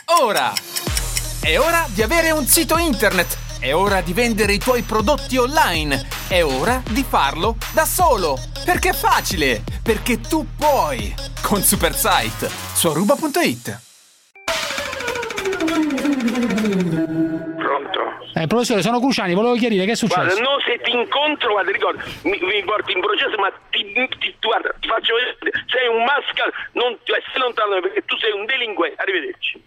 ora! È ora di avere un sito internet! È ora di vendere i tuoi prodotti online! È ora di farlo da solo! Perché è facile! Perché tu puoi! Con Supersite su aruba.it. Professore, sono Cruciani, volevo chiarire che è successo. Guarda, no, se ti incontro, guarda, ricorda, mi porti in processo, ma guarda, ti faccio vedere, sei un mascal, stai lontano perché tu sei un delinquente. Arrivederci.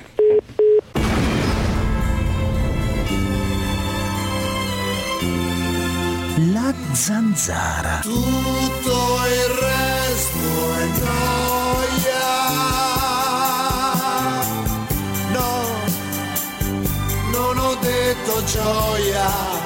La zanzara. Tutto il resto è noia. No, non ho detto gioia.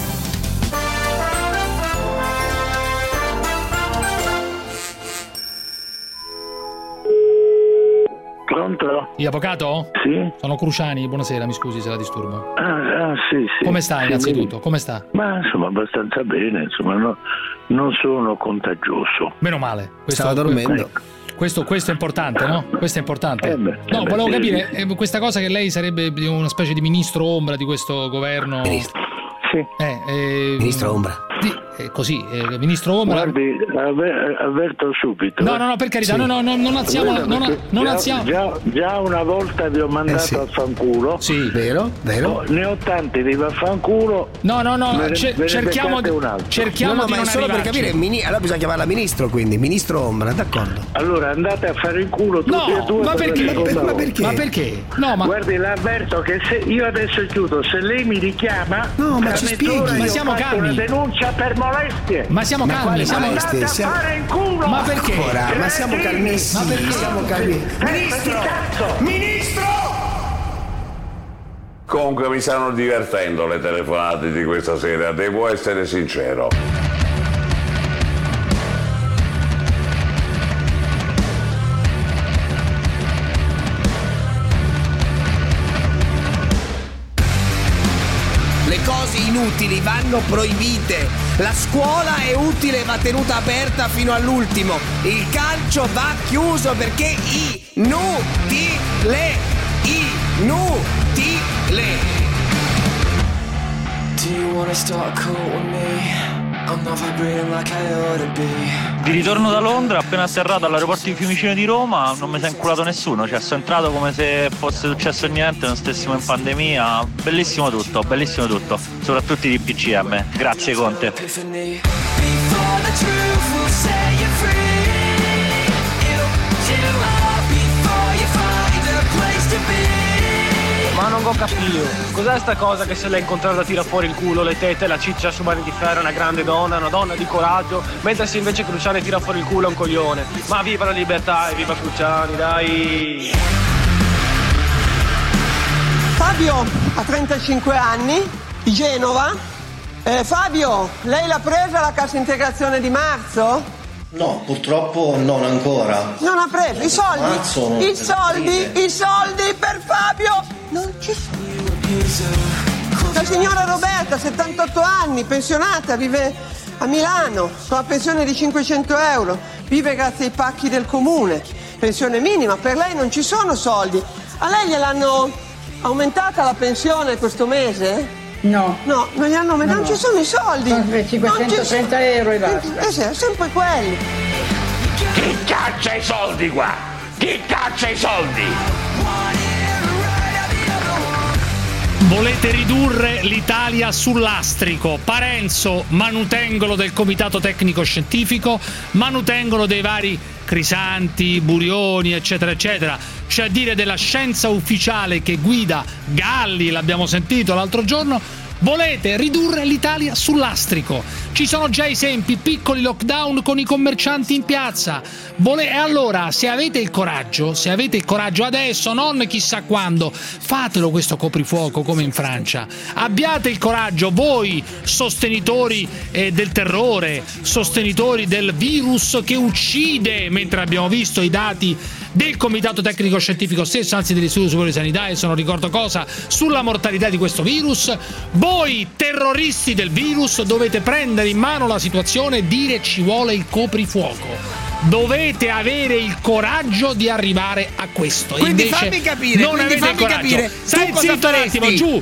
Pronto? Gli avvocato? Sì. Sono Cruciani, buonasera, mi scusi se la disturbo. Sì. Come sta innanzitutto? Sì. Come sta? Ma insomma abbastanza bene, insomma non sono contagioso. Meno male. Stava dormendo. Questo è importante, no? Questo è importante. Volevo capire, questa cosa che lei sarebbe una specie di ministro ombra di questo governo. Ministro. Sì. Ministro ombra. Così, ministro ombra. Guardi, avverto subito. No, per carità, sì. non alziamo. Non alziamo. Già una volta vi ho mandato a fanculo. Sì, vero? Ne ho tanti di vaffanculo. No, cerchiamo di ma non è solo arrivarci. per capire, allora bisogna chiamarla ministro, quindi ministro ombra, d'accordo. Allora andate a fare in culo tutti e due. Ma perché? No, ma guardi, l'avverto che se io adesso chiudo, se lei mi richiama, no, ma ci spieghi. Ma siamo calmi. Una denuncia per molestie. Ma siamo calmi, andate a fare in culo. Ma perché? Ma siamo calmissimi. Ma perché siamo calmi? Ministro! Comunque mi stanno divertendo le telefonate di questa sera, devo essere sincero. Le cose inutili vanno proibite. La scuola è utile e va tenuta aperta fino all'ultimo. Il calcio va chiuso perché inutile. Do you wanna start a cult with me? I'm not vibrating like I ought to be. Di ritorno da Londra, appena atterrato all'aeroporto di Fiumicino di Roma, non mi si è inculato nessuno, cioè sono entrato come se fosse successo niente, non stessimo in pandemia. Bellissimo tutto, soprattutto i DPCM. Grazie Conte. Ma non ho capito, cos'è sta cosa che se l'è incontrata tira fuori il culo, le tette, la ciccia su Mani di Ferro, è una grande donna, una donna di coraggio, mentre se invece Cruciani tira fuori il culo è un coglione. Ma viva la libertà e viva Cruciani, dai! Fabio ha 35 anni, di Genova. Fabio, lei l'ha presa la cassa integrazione di marzo? No, purtroppo non ancora. Non ha preso i soldi? I soldi per Fabio non ci sono. La signora Roberta, 78 anni, pensionata, vive a Milano con la pensione di 500 euro, vive grazie ai pacchi del comune, pensione minima, per lei non ci sono soldi. A lei gliel'hanno aumentata la pensione questo mese? No, non gli hanno aumentato, non ci sono i soldi. 530 euro e basta. Sempre quelli. Chi caccia i soldi qua? Chi caccia i soldi? Volete ridurre l'Italia sul lastrico. Parenzo, manutengolo del Comitato Tecnico Scientifico, manutengolo dei vari Crisanti, Burioni, eccetera, eccetera. C'è a dire della scienza ufficiale che guida Galli, l'abbiamo sentito l'altro giorno. Volete ridurre l'Italia sul lastrico. Ci sono già esempi, piccoli lockdown con i commercianti in piazza. E allora, se avete il coraggio adesso, non chissà quando, fatelo questo coprifuoco come in Francia. Abbiate il coraggio, voi sostenitori del terrore, sostenitori del virus che uccide, mentre abbiamo visto i dati del Comitato Tecnico Scientifico stesso, anzi dell'Istituto Superiore di Sanità, adesso non ricordo cosa, sulla mortalità di questo virus. Voi terroristi del virus dovete prendere in mano la situazione e dire ci vuole il coprifuoco. Dovete avere il coraggio di arrivare a questo. Quindi invece fammi capire, non avete coraggio. Capire, stai zitto un attimo, giù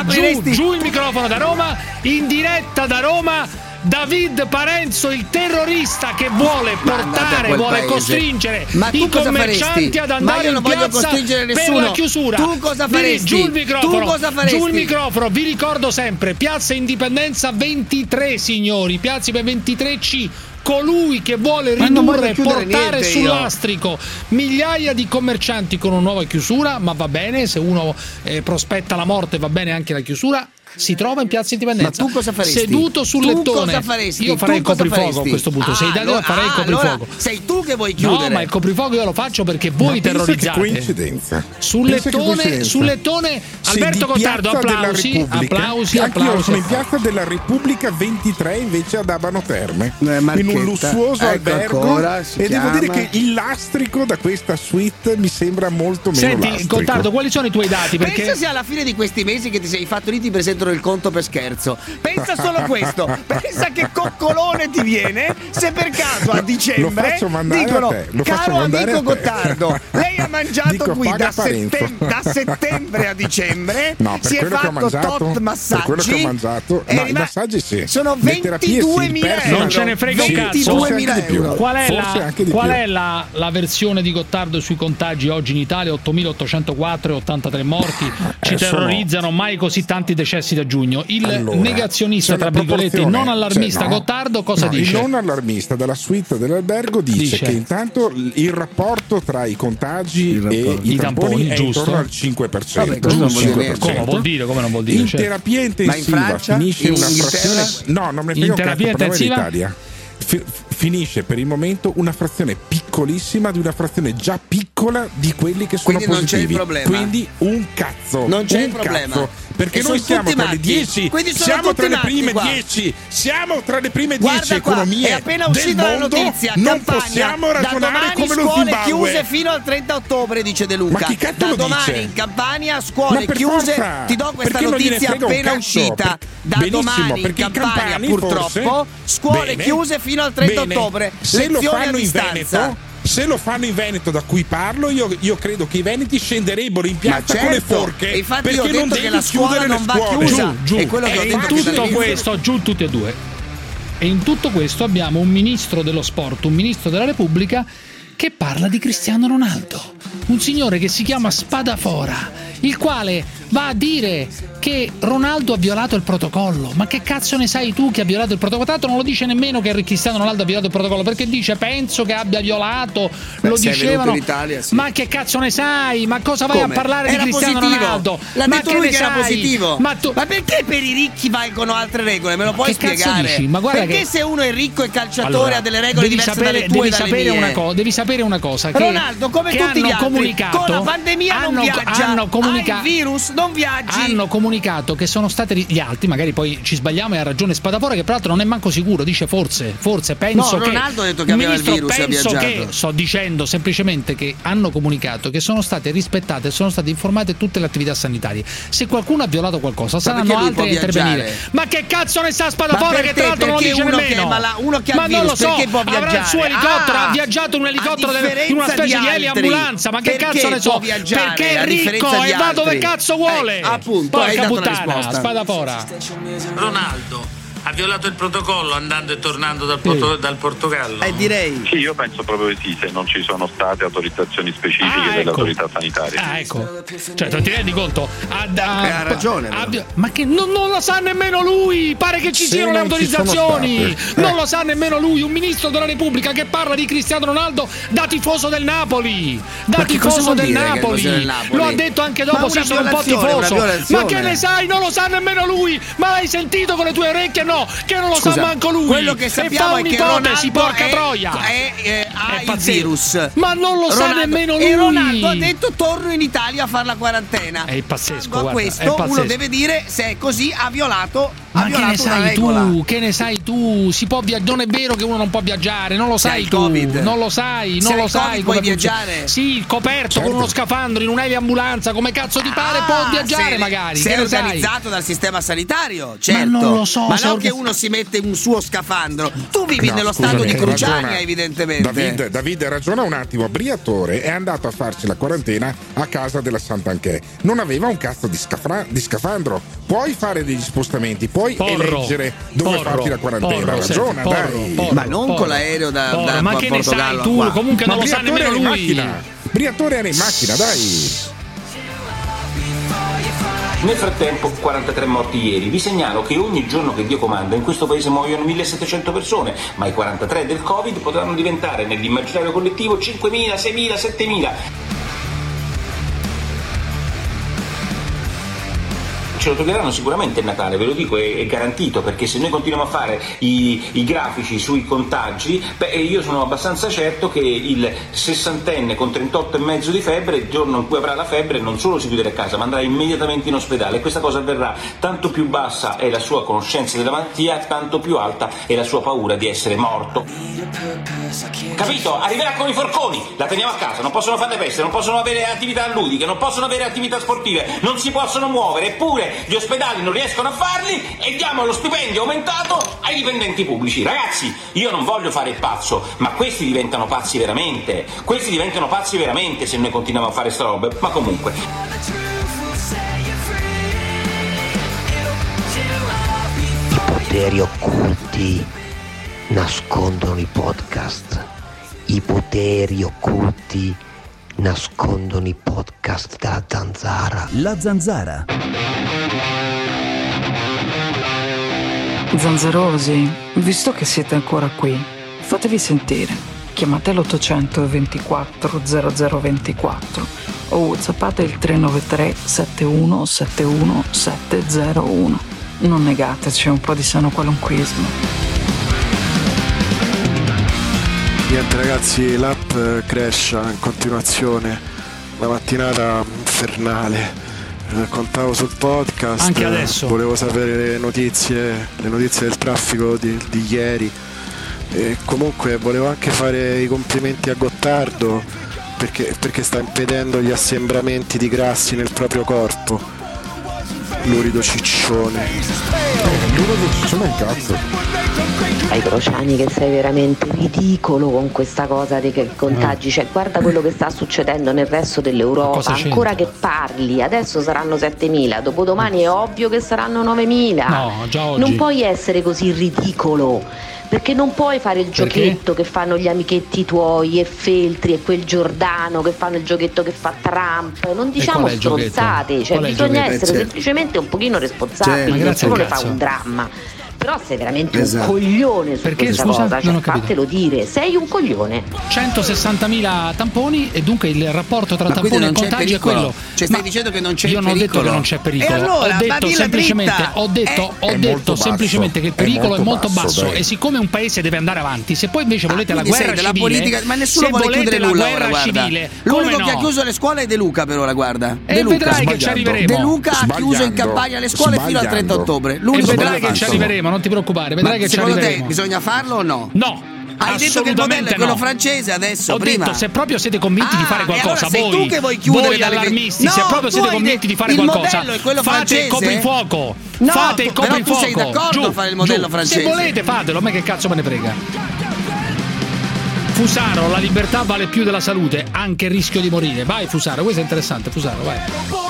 il microfono da Roma, in diretta da Roma. David Parenzo, il terrorista che vuole portare, vuole costringere i commercianti ad andare in piazza per la chiusura. Tu cosa faresti? Giù il microfono. Vi ricordo sempre Piazza Indipendenza 23, signori, Piazza 23C. Colui che vuole ridurre e portare sul lastrico migliaia di commercianti con una nuova chiusura, ma va bene, se uno prospetta la morte va bene anche la chiusura, si trova in Piazza Indipendenza. Ma tu cosa faresti? Seduto sul lettone. Io farei il coprifuoco a questo punto. Farei il coprifuoco. Allora, sei tu che vuoi chiudere. No, ma il coprifuoco io lo faccio perché voi terrorizzate. Che coincidenza. Sul lettone Alberto Gottardo, applausi. Anch'io sono in Piazza della Repubblica 23 invece ad Abano Terme, in un lussuoso albergo, e devo dire che il lastrico da questa suite mi sembra molto meno lastrico. Senti Gottardo, quali sono i tuoi dati? Perché pensa se alla fine di questi mesi che ti sei fatto lì ti presentano il conto per scherzo. Pensa solo questo. Pensa che coccolone ti viene se per caso a dicembre dicono: caro amico Gottardo, lei ha mangiato qui da settembre a dicembre, si è fatto tot massaggi. Per quello che ho mangiato, no, i massaggi sì. Sono 22.000 euro. Non ce ne frega un cazzo. 22.000 euro. Qual è la versione di Gottardo sui contagi oggi in Italia? 8.804 e 83 morti. Ci terrorizzano, mai così tanti decessi da giugno. Il negazionista, tra virgolette, non allarmista Gottardo cosa dice? Il non allarmista dalla suite dell'albergo dice che intanto il rapporto tra i contagi e i tamponi è intorno al 5%. Vabbè, come vuol dire? Come non vuol dire? In terapia intensiva finisce una frazione. No, non me ne frega un cazzo, parliamo in Italia. Finisce per il momento una frazione piccolissima di una frazione già piccola di quelli che sono positivi. Non c'è il problema. Quindi un cazzo. Non c'è il problema. Perché noi siamo tra le 10, siamo tra le prime 10, siamo tra le prime 10 economie. È appena uscita la notizia. Non possiamo ragionare come lo Zimbabwe. Scuole chiuse fino al 30 ottobre, dice De Luca. Ma chi cazzo da lo domani dice? in Campania scuole chiuse. Ti do questa notizia appena uscita. Da domani in Campania purtroppo scuole chiuse fino al 30 ottobre. Lezioni a distanza. Se lo fanno in Veneto, da cui parlo, io credo che i veneti scenderebbero in piazza con le forche. Infatti perché io ho detto non che la scuola non va chiusa. Giù. È quello che ho detto. In tutto questo, giù tutti e due. E in tutto questo abbiamo un ministro dello sport, un ministro della Repubblica che parla di Cristiano Ronaldo, un signore che si chiama Spadafora, il quale va a dire che Ronaldo ha violato il protocollo. Ma che cazzo ne sai tu che ha violato il protocollo? Tanto non lo dice nemmeno che Cristiano Ronaldo ha violato il protocollo, perché dice penso che abbia violato. Lo dicevano. Italia, sì. Ma che cazzo ne sai? Ma cosa vai a parlare di Cristiano Ronaldo? L'ha detto lui che era positivo. Ma perché per i ricchi valgono altre regole? Me lo puoi spiegare? Dici? Ma guarda perché se uno è ricco e calciatore ha delle regole diverse dalle tue e dalle mie? Devi sapere una cosa, che Ronaldo, come tutti gli altri, con la pandemia non viaggia, il virus non viaggi. Hanno comunicato che sono stati gli altri, magari poi ci sbagliamo e ha ragione Spadafora, che peraltro non è manco sicuro, dice forse penso che Ronaldo ha detto che aveva il virus e ha viaggiato. Che sto dicendo semplicemente che hanno comunicato che sono state rispettate, sono state informate tutte le attività sanitarie. Se qualcuno ha violato qualcosa saranno altri a intervenire. Ma che cazzo ne sa Spadafora, che tra l'altro non lo dice nemmeno? Uno che ha il virus, perché può viaggiare? Avrà il suo elicottero, ha viaggiato un elicottero in una specie di eliambulanza, ma che cazzo ne so? Perché è ricco e va dove cazzo vuole. Appunto, porca puttana, Spadafora. Ronaldo ha violato il protocollo andando e tornando dal Portogallo? Direi. Sì, io penso proprio di sì, se non ci sono state autorizzazioni specifiche dell'autorità sanitaria. Ecco. Cioè, ti rendi conto? Ha ragione. Ma che non lo sa nemmeno lui! Pare che ci siano le autorizzazioni! Non lo sa nemmeno lui, un ministro della Repubblica che parla di Cristiano Ronaldo da tifoso del Napoli! Da tifoso del Napoli! Lo ha detto anche dopo, si sono un po' tifoso! Ma che ne sai? Non lo sa nemmeno lui! Ma l'hai sentito con le tue orecchie? No, che non lo sa manco lui. Quello che sappiamo è che Ronaldo porca troia. Ha il virus. Ma non lo sa nemmeno lui. E Ronaldo ha detto torno in Italia a fare la quarantena. È pazzesco, guarda, questo uno deve dire, se è così ha violato. Ma che ne sai tu? Che ne sai tu? Si può viaggiare? Non è vero che uno non può viaggiare, non lo sai tu. Non lo sai, non lo sai come viaggiare. Sì, coperto con uno scafandro in un'eliambulanza, come cazzo ti pare, può viaggiare magari. Se è organizzato dal sistema sanitario, certo. Ma non lo so. Ma non che uno si mette un suo scafandro. Tu vivi nello stato di Cruciania, evidentemente. David ragiona un attimo. Briatore è andato a farci la quarantena a casa della Sant'Anché, non aveva un cazzo di scafandro. Puoi fare degli spostamenti, puoi eleggere dove farti la quarantena. Ragiona, dai. Ma non con l'aereo da ma che ne sai tu? Qua. Comunque non lo sa nemmeno lui. Briatore era in macchina, dai. Nel frattempo 43 morti ieri. Vi segnalo che ogni giorno che Dio comanda in questo paese muoiono 1700 persone, ma i 43 del Covid potranno diventare nell'immaginario collettivo 5.000, 6.000, 7.000. Ce lo toglieranno sicuramente il Natale, ve lo dico, è garantito, perché se noi continuiamo a fare i grafici sui contagi, io sono abbastanza certo che il sessantenne con 38,5 di febbre, il giorno in cui avrà la febbre, non solo si chiuderà a casa, ma andrà immediatamente in ospedale, e questa cosa avverrà tanto più bassa è la sua conoscenza della malattia, tanto più alta è la sua paura di essere morto. Capito? Arriverà con i forconi, la teniamo a casa, non possono fare le feste, non possono avere attività ludiche, non possono avere attività sportive, non si possono muovere, eppure gli ospedali non riescono a farli e diamo lo stipendio aumentato ai dipendenti pubblici. Ragazzi, io non voglio fare il pazzo, ma questi diventano pazzi veramente se noi continuiamo a fare sta roba. Ma comunque, i poteri occulti nascondono i podcast. I poteri occulti nascondono i podcast della Zanzara. La Zanzara. Zanzarosi, visto che siete ancora qui, fatevi sentire. Chiamate l'800 24 0024 o whatsappate il 393 71 71 701. Non negateci un po' di sano qualunquismo. Niente ragazzi, l'app crasha in continuazione, una mattinata infernale. Contavo sul podcast, anche adesso volevo sapere le notizie del traffico di ieri, e comunque volevo anche fare i complimenti a Gottardo perché sta impedendo gli assembramenti di grassi nel proprio corpo. Lurido ciccione. Lurido ciccione è un cazzo. Ai Crociani, che sei veramente ridicolo con questa cosa dei contagi, cioè guarda quello che sta succedendo nel resto dell'Europa, ancora che parli, adesso saranno 7.000, dopodomani è ovvio che saranno 9.000. No, già oggi. Non puoi essere così ridicolo, perché non puoi fare il giochetto che fanno gli amichetti tuoi e Feltri e quel Giordano che fanno il giochetto che fa Trump. Non diciamo stronzate, cioè bisogna essere semplicemente un pochino responsabili, nessuno ne fa un dramma. Però sei veramente un coglione su questa cosa, cioè fatelo dire, sei un coglione. 160.000 tamponi e dunque il rapporto tra tamponi e contagi è quello. Cioè stai dicendo che non c'è pericolo? Io non ho detto che non c'è pericolo. E allora, ho detto semplicemente che il pericolo è molto basso e siccome un paese deve andare avanti, se poi invece volete la guerra civile, politica, ma nessuno vuole chiudere la nulla guerra ora, civile. L'unico che ha chiuso le scuole è De Luca per ora, guarda. E vedrai che ci arriveremo. De Luca ha chiuso in campagna le scuole fino al 30 ottobre. E vedrai che ci arriveremo, non ti preoccupare. Ma secondo te bisogna farlo o no? No. Hai detto che il modello è quello francese adesso. Ho detto, se proprio siete convinti di fare qualcosa, allora voi, sei tu che vuoi chiudere voi allarmisti, se proprio siete convinti di fare qualcosa, fate il coprifuoco. No, fate il coprifuoco. Però tu sei d'accordo a fare il modello francese? Se volete fatelo, a me che cazzo me ne frega. Fusaro, la libertà vale più della salute, anche il rischio di morire. Vai Fusaro, questo è interessante, Fusaro, vai.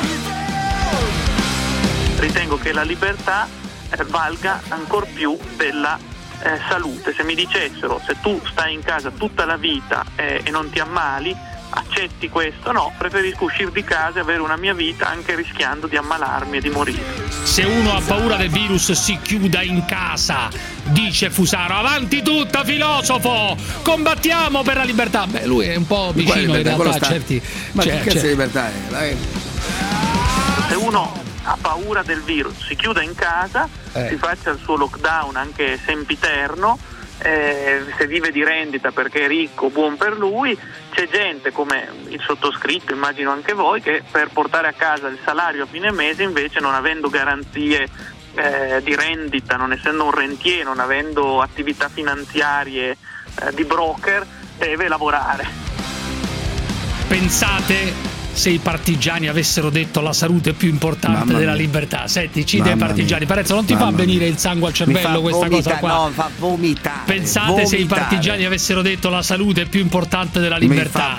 Ritengo che la libertà valga ancor più della salute. Se mi dicessero se tu stai in casa tutta la vita e non ti ammali, accetti questo? No, preferisco uscire di casa e avere una mia vita anche rischiando di ammalarmi e di morire. Se uno ha paura del virus si chiuda in casa, dice Fusaro. Avanti tutta, filosofo, combattiamo per la libertà. Beh, lui è un po' vicino in realtà a certi. Ma che cazzo di libertà è? Se uno ha paura del virus si chiuda in casa, si faccia il suo lockdown anche sempiterno, se vive di rendita perché è ricco, buon per lui. C'è gente come il sottoscritto, immagino anche voi, che per portare a casa il salario a fine mese, invece, non avendo garanzie di rendita, non essendo un rentier, non avendo attività finanziarie di broker, deve lavorare. Pensate se i partigiani avessero detto la salute è più importante della libertà? Senti, dei partigiani. Parenzo, non ti fa venire il sangue al cervello questa cosa qua? No, fa vomitare. Pensate se i partigiani avessero detto la salute è più importante della libertà.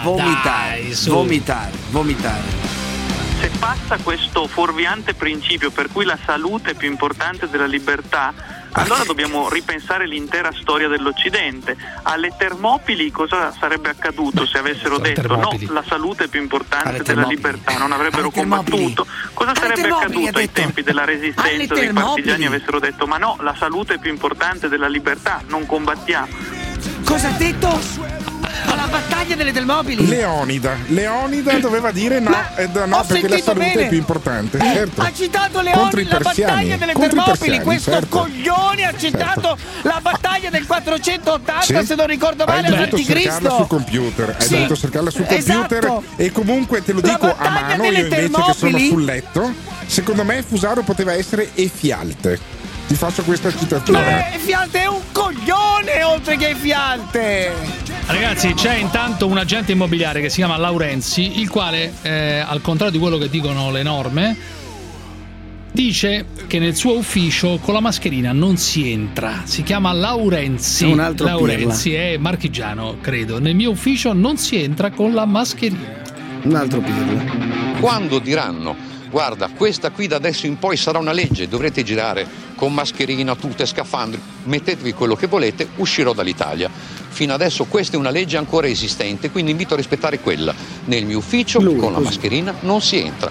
Vomitare. Se passa questo fuorviante principio per cui la salute è più importante della libertà, allora dobbiamo ripensare l'intera storia dell'Occidente. Alle Termopili cosa sarebbe accaduto se avessero detto no, la salute è più importante della libertà? Non avrebbero combattuto. Cosa sarebbe accaduto ai tempi della resistenza se i partigiani avessero detto ma no, la salute è più importante della libertà, non combattiamo? Cosa ha detto? Alla battaglia delle Termopili? Leonida doveva dire no, perché la salute è più importante. Certo. Ha citato Leonida, la battaglia delle Termopili. Questo coglione ha citato la battaglia del 480, se non ricordo male, all'Anticristo. Sul computer. Hai dovuto cercarla sul computer. E comunque te lo dico a mano, io invece che sono sul letto, secondo me Fusaro poteva essere Efialte. Ti faccio questa citazione. Ma Efialte è un coglione oltre che Efialte. Ragazzi, c'è intanto un agente immobiliare che si chiama Laurenzi, il quale, al contrario di quello che dicono le norme, dice che nel suo ufficio con la mascherina non si entra. Si chiama Laurenzi. È un altro Laurenzi è marchigiano, credo. Nel mio ufficio non si entra con la mascherina. Un altro pirla. Quando diranno guarda, questa qui da adesso in poi sarà una legge, dovrete girare con mascherina, tute, scafandri, mettetevi quello che volete, uscirò dall'Italia. Fino adesso questa è una legge ancora esistente, quindi invito a rispettare quella. Nel mio ufficio con la mascherina non si entra.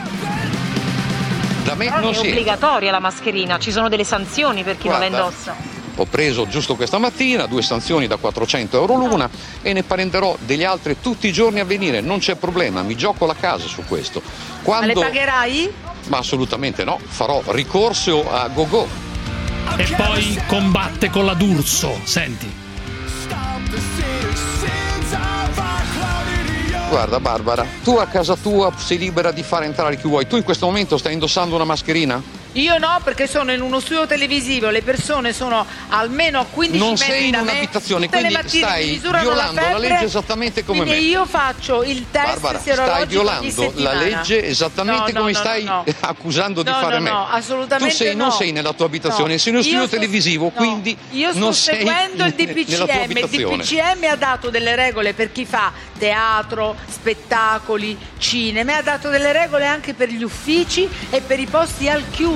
Da me non è si obbligatoria la mascherina, ci sono delle sanzioni per chi non la indossa. Ho preso giusto questa mattina 2 sanzioni da 400 euro l'una e ne prenderò degli altri tutti i giorni a venire, non c'è problema, mi gioco la casa su questo. Ma le pagherai? Ma assolutamente no, farò ricorso a GoGo. E poi combatte con la D'Urso, senti. Guarda Barbara, tu a casa tua sei libera di fare entrare chi vuoi, tu in questo momento stai indossando una mascherina? Io no, perché sono in uno studio televisivo, le persone sono almeno a 15 non metri sei in da un'abitazione, me, quindi stai violando la legge esattamente come me. Io faccio il test Barbara, serologico stai violando la legge esattamente come stai accusando di fare me. No, assolutamente tu non sei nella tua abitazione, sei in uno studio televisivo, quindi non sei seguendo il nella tua abitazione. Il DPCM ha dato delle regole per chi fa teatro, spettacoli, cinema, ha dato delle regole anche per gli uffici e per i posti al chiuso.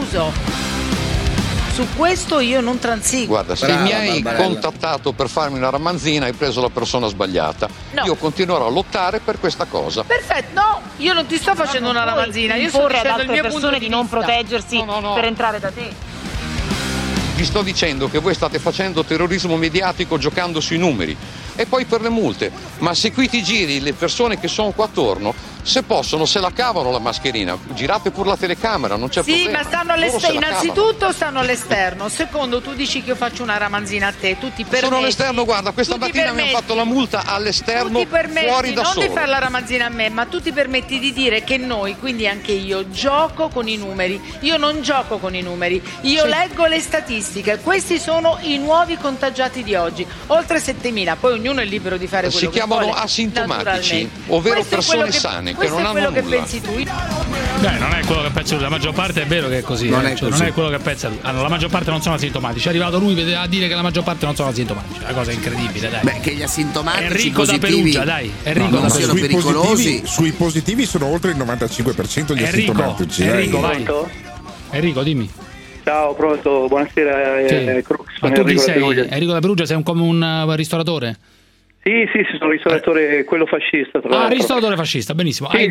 Su questo io non transigo. Guarda, se mi hai contattato per farmi una ramanzina hai preso la persona sbagliata. No. Io continuerò a lottare per questa cosa. Perfetto, no, io non ti sto facendo una ramanzina, io sto dicendo il mio punto di non proteggersi per entrare da te. Vi sto dicendo che voi state facendo terrorismo mediatico giocando sui numeri. E poi per le multe, ma se qui ti giri le persone che sono qua attorno, se possono se la cavano la mascherina, girate pure la telecamera, non c'è problema. Sì, ma stanno all'esterno, innanzitutto stanno all'esterno, secondo tu dici che io faccio una ramanzina a te, tu ti permetti. Sono all'esterno, guarda, questa mattina mi hanno fatto la multa all'esterno, fuori da solo. Non di fare la ramanzina a me, ma tu ti permetti di dire che noi, quindi anche io, gioco con i numeri. Io non gioco con i numeri, io leggo le statistiche, questi sono i nuovi contagiati di oggi, oltre 7.000, poi ognuno è libero di fare quello che vuole. Si chiamano asintomatici, ovvero persone sane che non hanno nulla. Questo è quello che pensi tu. Non è quello che pensa lui, la maggior parte è vero che è così. Non è quello che pensa lui. Allora, la maggior parte non sono asintomatici. È arrivato lui a dire che la maggior parte non sono asintomatici. Una cosa incredibile, dai. Beh, che gli asintomatici Enrico da Perugia, dai. Enrico da Perugia. Pericolosi. Sui positivi sono oltre il 95% gli asintomatici. Enrico, vai. Enrico, dimmi. Ciao, pronto, buonasera. Crux, ma tu chi sei? Enrico da Perugia, sei come un ristoratore? Sì, sono il ristoratore, quello fascista. Ristoratore fascista, benissimo. Sì,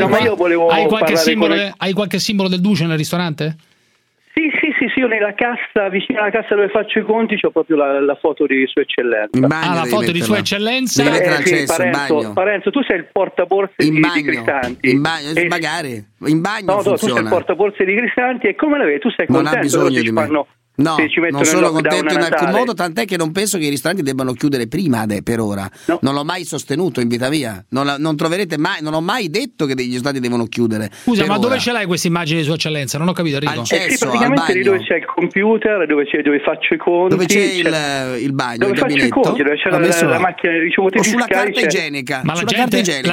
hai qualche simbolo del duce nel ristorante? Sì, io nella cassa, vicino alla cassa dove faccio i conti, c'ho proprio la foto di Sua Eccellenza. La foto di Sua Eccellenza? Parenzo, tu sei il portaborse di Crisanti. In bagno, magari. In bagno tu sei il portaborse di Crisanti e come la vedi? Tu sei contento? Non ha bisogno di me. No, se ci mettono non sono il lockdown contento in a alcun Natale. modo, tant'è che non penso che i ristoranti debbano chiudere prima per ora. No. Non l'ho mai sostenuto in vita mia. Non troverete mai, non ho mai detto che gli ristoranti devono chiudere. Scusa, per ma ora. dove ce l'hai questa immagine di Sua Eccellenza? Non ho capito, Enrico. Al cesso, Sì, praticamente al lì bagno. dove c'è il computer, dove faccio i conti. Dove c'è il bagno, dove il faccio i gabinetto. conti, dove c'è la macchina di ricevuti o sulla fiscali. carta igienica. Ma sulla carta igienica.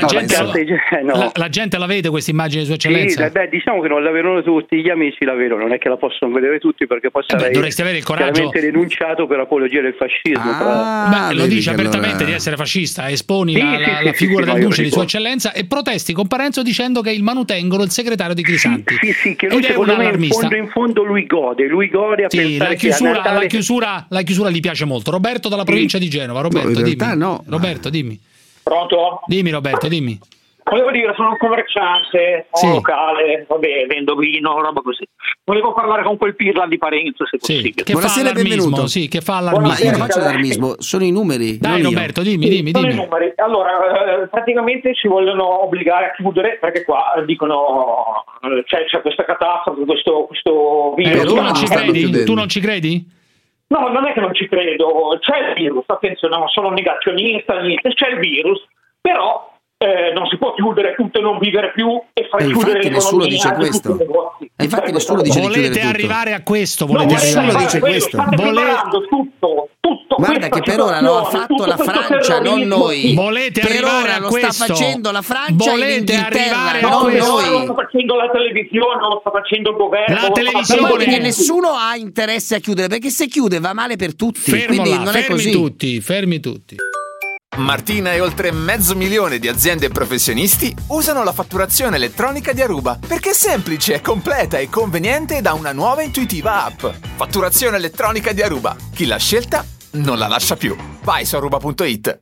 la gente la vede questa immagine di Sua Eccellenza? Sì, beh, diciamo che non la vedono tutti, gli amici la vedono, non è che la possono vedere tutti perché poi sarei dovresti avere il coraggio. chiaramente denunciato per apologia del fascismo. Beh, lo dice apertamente di essere fascista, esponi la figura del duce di Sua Eccellenza e protesti con Parenzo dicendo che è il manutengolo, il segretario di Crisanti. Sì, che lui secondo me in fondo lui gode a pensare che a Natale... la chiusura gli piace molto. Roberto dalla provincia di Genova. Roberto, Roberto, dimmi. Pronto? Dimmi Roberto, dimmi. Volevo dire, sono un commerciante, ho un locale, vabbè, vendo vino, roba così. Volevo parlare con quel pirla di Parenzo, se possibile. Che buonasera, benvenuto. Sì, che fa allarmismo. Ma io non faccio allarmismo, sono i numeri. Dai Roberto, dimmi. Sono i numeri. Allora, praticamente ci vogliono obbligare a chiudere perché qua dicono c'è questa catastrofe, questo virus. Tu non ci credi? No, non è che non ci credo, c'è il virus, attenzione, non sono negazionista, niente, c'è il virus, però non si può chiudere tutto e non vivere più e far chiudere l'economia. Nessuno dice questo. Infatti nessuno dice di chiudere tutto. Arrivare a questo, nessuno dice questo. Tutto. Guarda che per ora lo ha fatto la Francia, non noi. Volete per arrivare ora a lo questo? sta facendo la Francia e l'Inghilterra, arrivare non noi. Lo sta facendo la televisione, lo sta facendo il governo. La televisione. Perché nessuno ha interesse a chiudere, perché se chiude va male per tutti. Quindi non è così. Fermi tutti. Martina e oltre 500.000 di aziende e professionisti usano la fatturazione elettronica di Aruba perché è semplice, completa e conveniente da una nuova intuitiva app. Fatturazione elettronica di Aruba. Chi l'ha scelta non la lascia più. Vai su aruba.it.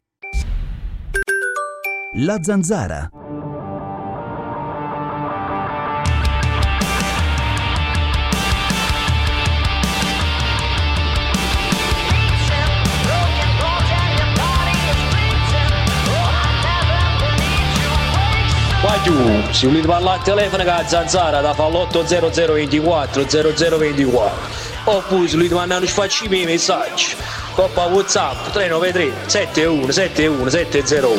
La Zanzara. Qua giù, se volete parlare al telefono con la Zanzara da fa l'80024 0024 oppure se volete mandare i miei messaggi coppa WhatsApp 393 71 71 701.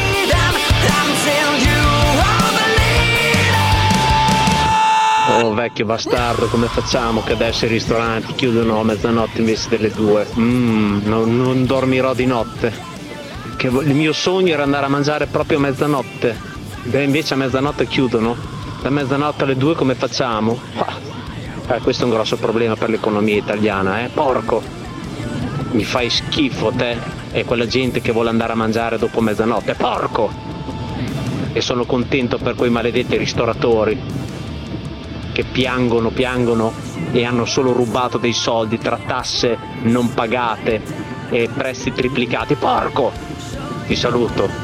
Oh vecchio bastardo, come facciamo che adesso i ristoranti chiudono a mezzanotte invece delle 2? Non dormirò di notte. Che il mio sogno era andare a mangiare proprio a mezzanotte. Beh, invece a mezzanotte chiudono. Da mezzanotte alle 2 come facciamo? Questo è un grosso problema per l'economia italiana, porco. Mi fai schifo te e quella gente che vuole andare a mangiare dopo mezzanotte, porco. E sono contento per quei maledetti ristoratori che piangono e hanno solo rubato dei soldi tra tasse non pagate e prezzi triplicati, porco. Ti saluto.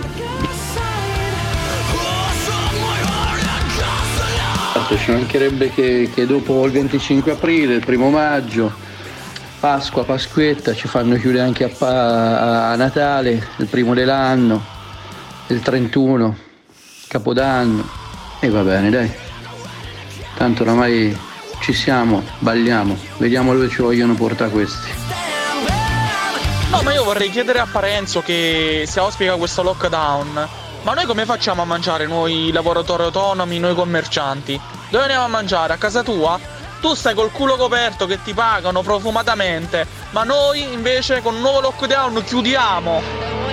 Ci mancherebbe che dopo il 25 aprile, il 1 maggio, Pasqua, Pasquetta, ci fanno chiudere anche a Natale, il 1 dell'anno, il 31, Capodanno, e va bene dai, tanto oramai ci siamo, balliamo, vediamo dove ci vogliono portare questi. No, ma io vorrei chiedere a Parenzo che se auspica questo lockdown, ma noi come facciamo a mangiare, noi lavoratori autonomi, noi commercianti? Dove andiamo a mangiare? A casa tua? Tu stai col culo coperto che ti pagano profumatamente, ma noi invece con un nuovo lockdown chiudiamo.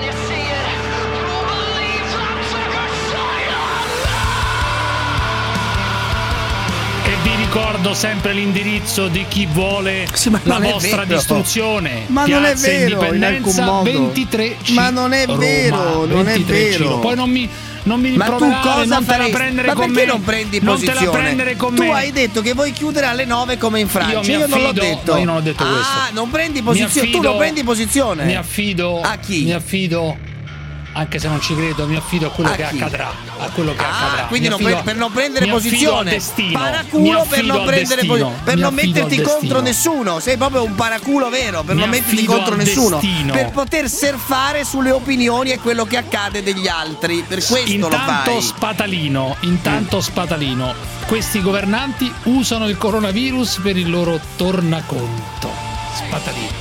E vi ricordo sempre l'indirizzo di chi vuole la vostra distruzione. Ma Piazza non è vero in alcun modo. 23 ma non è vero, non è vero. Poi non mi rimproverare, non te la prendere con me. Ma perché non prendi posizione? Non te la prendere con me. Tu hai detto che vuoi chiudere alle 9 come in Francia. Io non l'ho detto. No, io non ho detto questo. Non prendi posizione. Tu non prendi posizione. Mi affido a chi? Mi affido anche se non ci credo, mi affido a quello che accadrà. A quello che accadrà. Quindi per non prendere posizione, paraculo per non prendere per non metterti contro nessuno. Sei proprio un paraculo vero, per non metterti contro nessuno, per poter surfare sulle opinioni e quello che accade degli altri. Per questo lo fai. Intanto Spatalino, questi governanti usano il coronavirus per il loro tornaconto. Spatalino.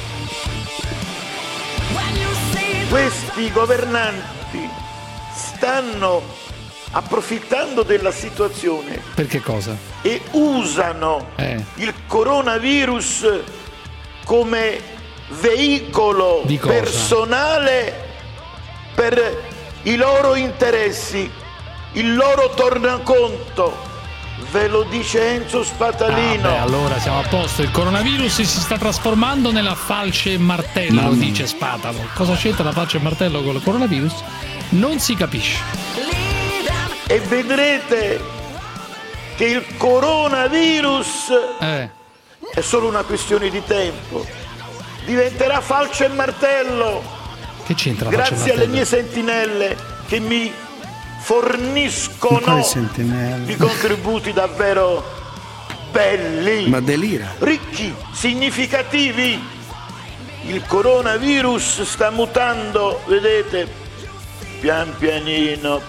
Questi governanti stanno approfittando della situazione. Per che cosa? E usano il coronavirus come veicolo personale per i loro interessi, il loro tornaconto. Ve lo dice Enzo Spatalino. Allora siamo a posto. Il coronavirus si sta trasformando nella falce e martello, dice Spatalo. Cosa c'entra la falce e martello con il coronavirus? Non si capisce. E vedrete che il coronavirus è solo una questione di tempo. Diventerà falce e martello. Che c'entra? Grazie alle mie sentinelle che mi forniscono di contributi davvero belli, ma delira, ricchi, significativi. Il coronavirus sta mutando, vedete, pian pianino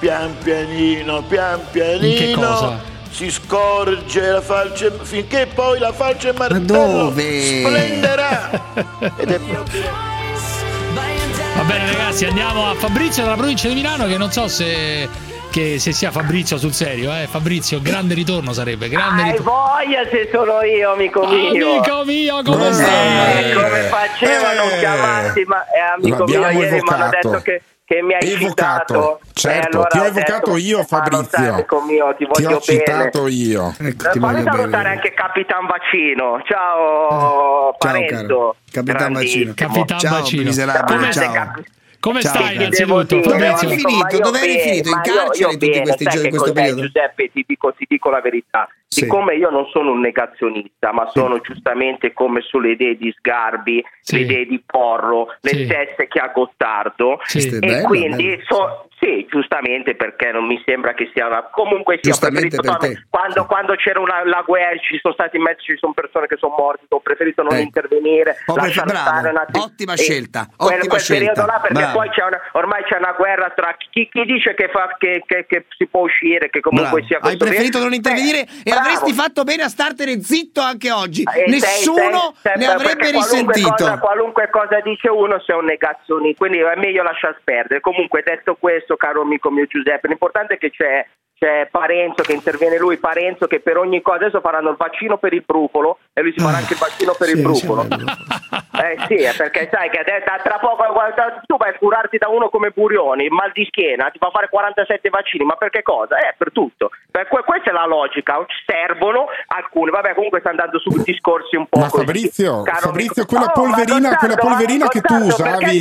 si scorge la falce, finché poi la falce martello splenderà. Ed è proprio... Va bene ragazzi, andiamo a Fabrizio dalla provincia di Milano, che non so se sia Fabrizio sul serio, Fabrizio, grande ritorno sarebbe, voglia se sono io, amico mio, come stai? Come facevano chiamarti, ma amico mio, ieri mi hanno detto che mi hai citato. Certo, allora ti ho evocato io, Fabrizio. Ti ho citato io. Fammi salutare anche Capitan Vaccino. Ciao Parenzo. Capitan Vaccino. Ciao, miserabile. Ciao. Come stai innanzitutto? Dove eri finito? In carcere tutti questi giorni, in questo periodo? Giuseppe, ti dico la verità. Siccome io non sono un negazionista, ma sono giustamente come sulle idee di Sgarbi, le idee di Porro, le stesse che ha Gottardo, e quindi sì, giustamente, perché non mi sembra che sia comunque sia preferito quando c'era la guerra, ci sono stati in mezzo, ci sono persone che sono morte, ho preferito non intervenire, ottima scelta, quel periodo là, perché poi ormai c'è una guerra tra chi dice che si può uscire, che comunque sia hai preferito non intervenire e avresti fatto bene a startene zitto anche oggi, nessuno ne avrebbe risentito. Qualunque cosa dice uno sei un negazionista, quindi è meglio lasciar perdere. Comunque, detto questo, caro amico mio Giuseppe, l'importante è che c'è Parenzo che interviene, Parenzo che per ogni cosa adesso faranno il vaccino per il brufolo e lui si farà anche il vaccino per il brufolo. Perché sai che tra poco tu vai a curarti da uno come Burioni, mal di schiena, ti fa fare 47 vaccini, ma per che cosa? Per tutto. Questa è la logica, servono alcuni. Vabbè, comunque sta andando su discorsi un po' ma così. Fabrizio, quella polverina che tu usavi,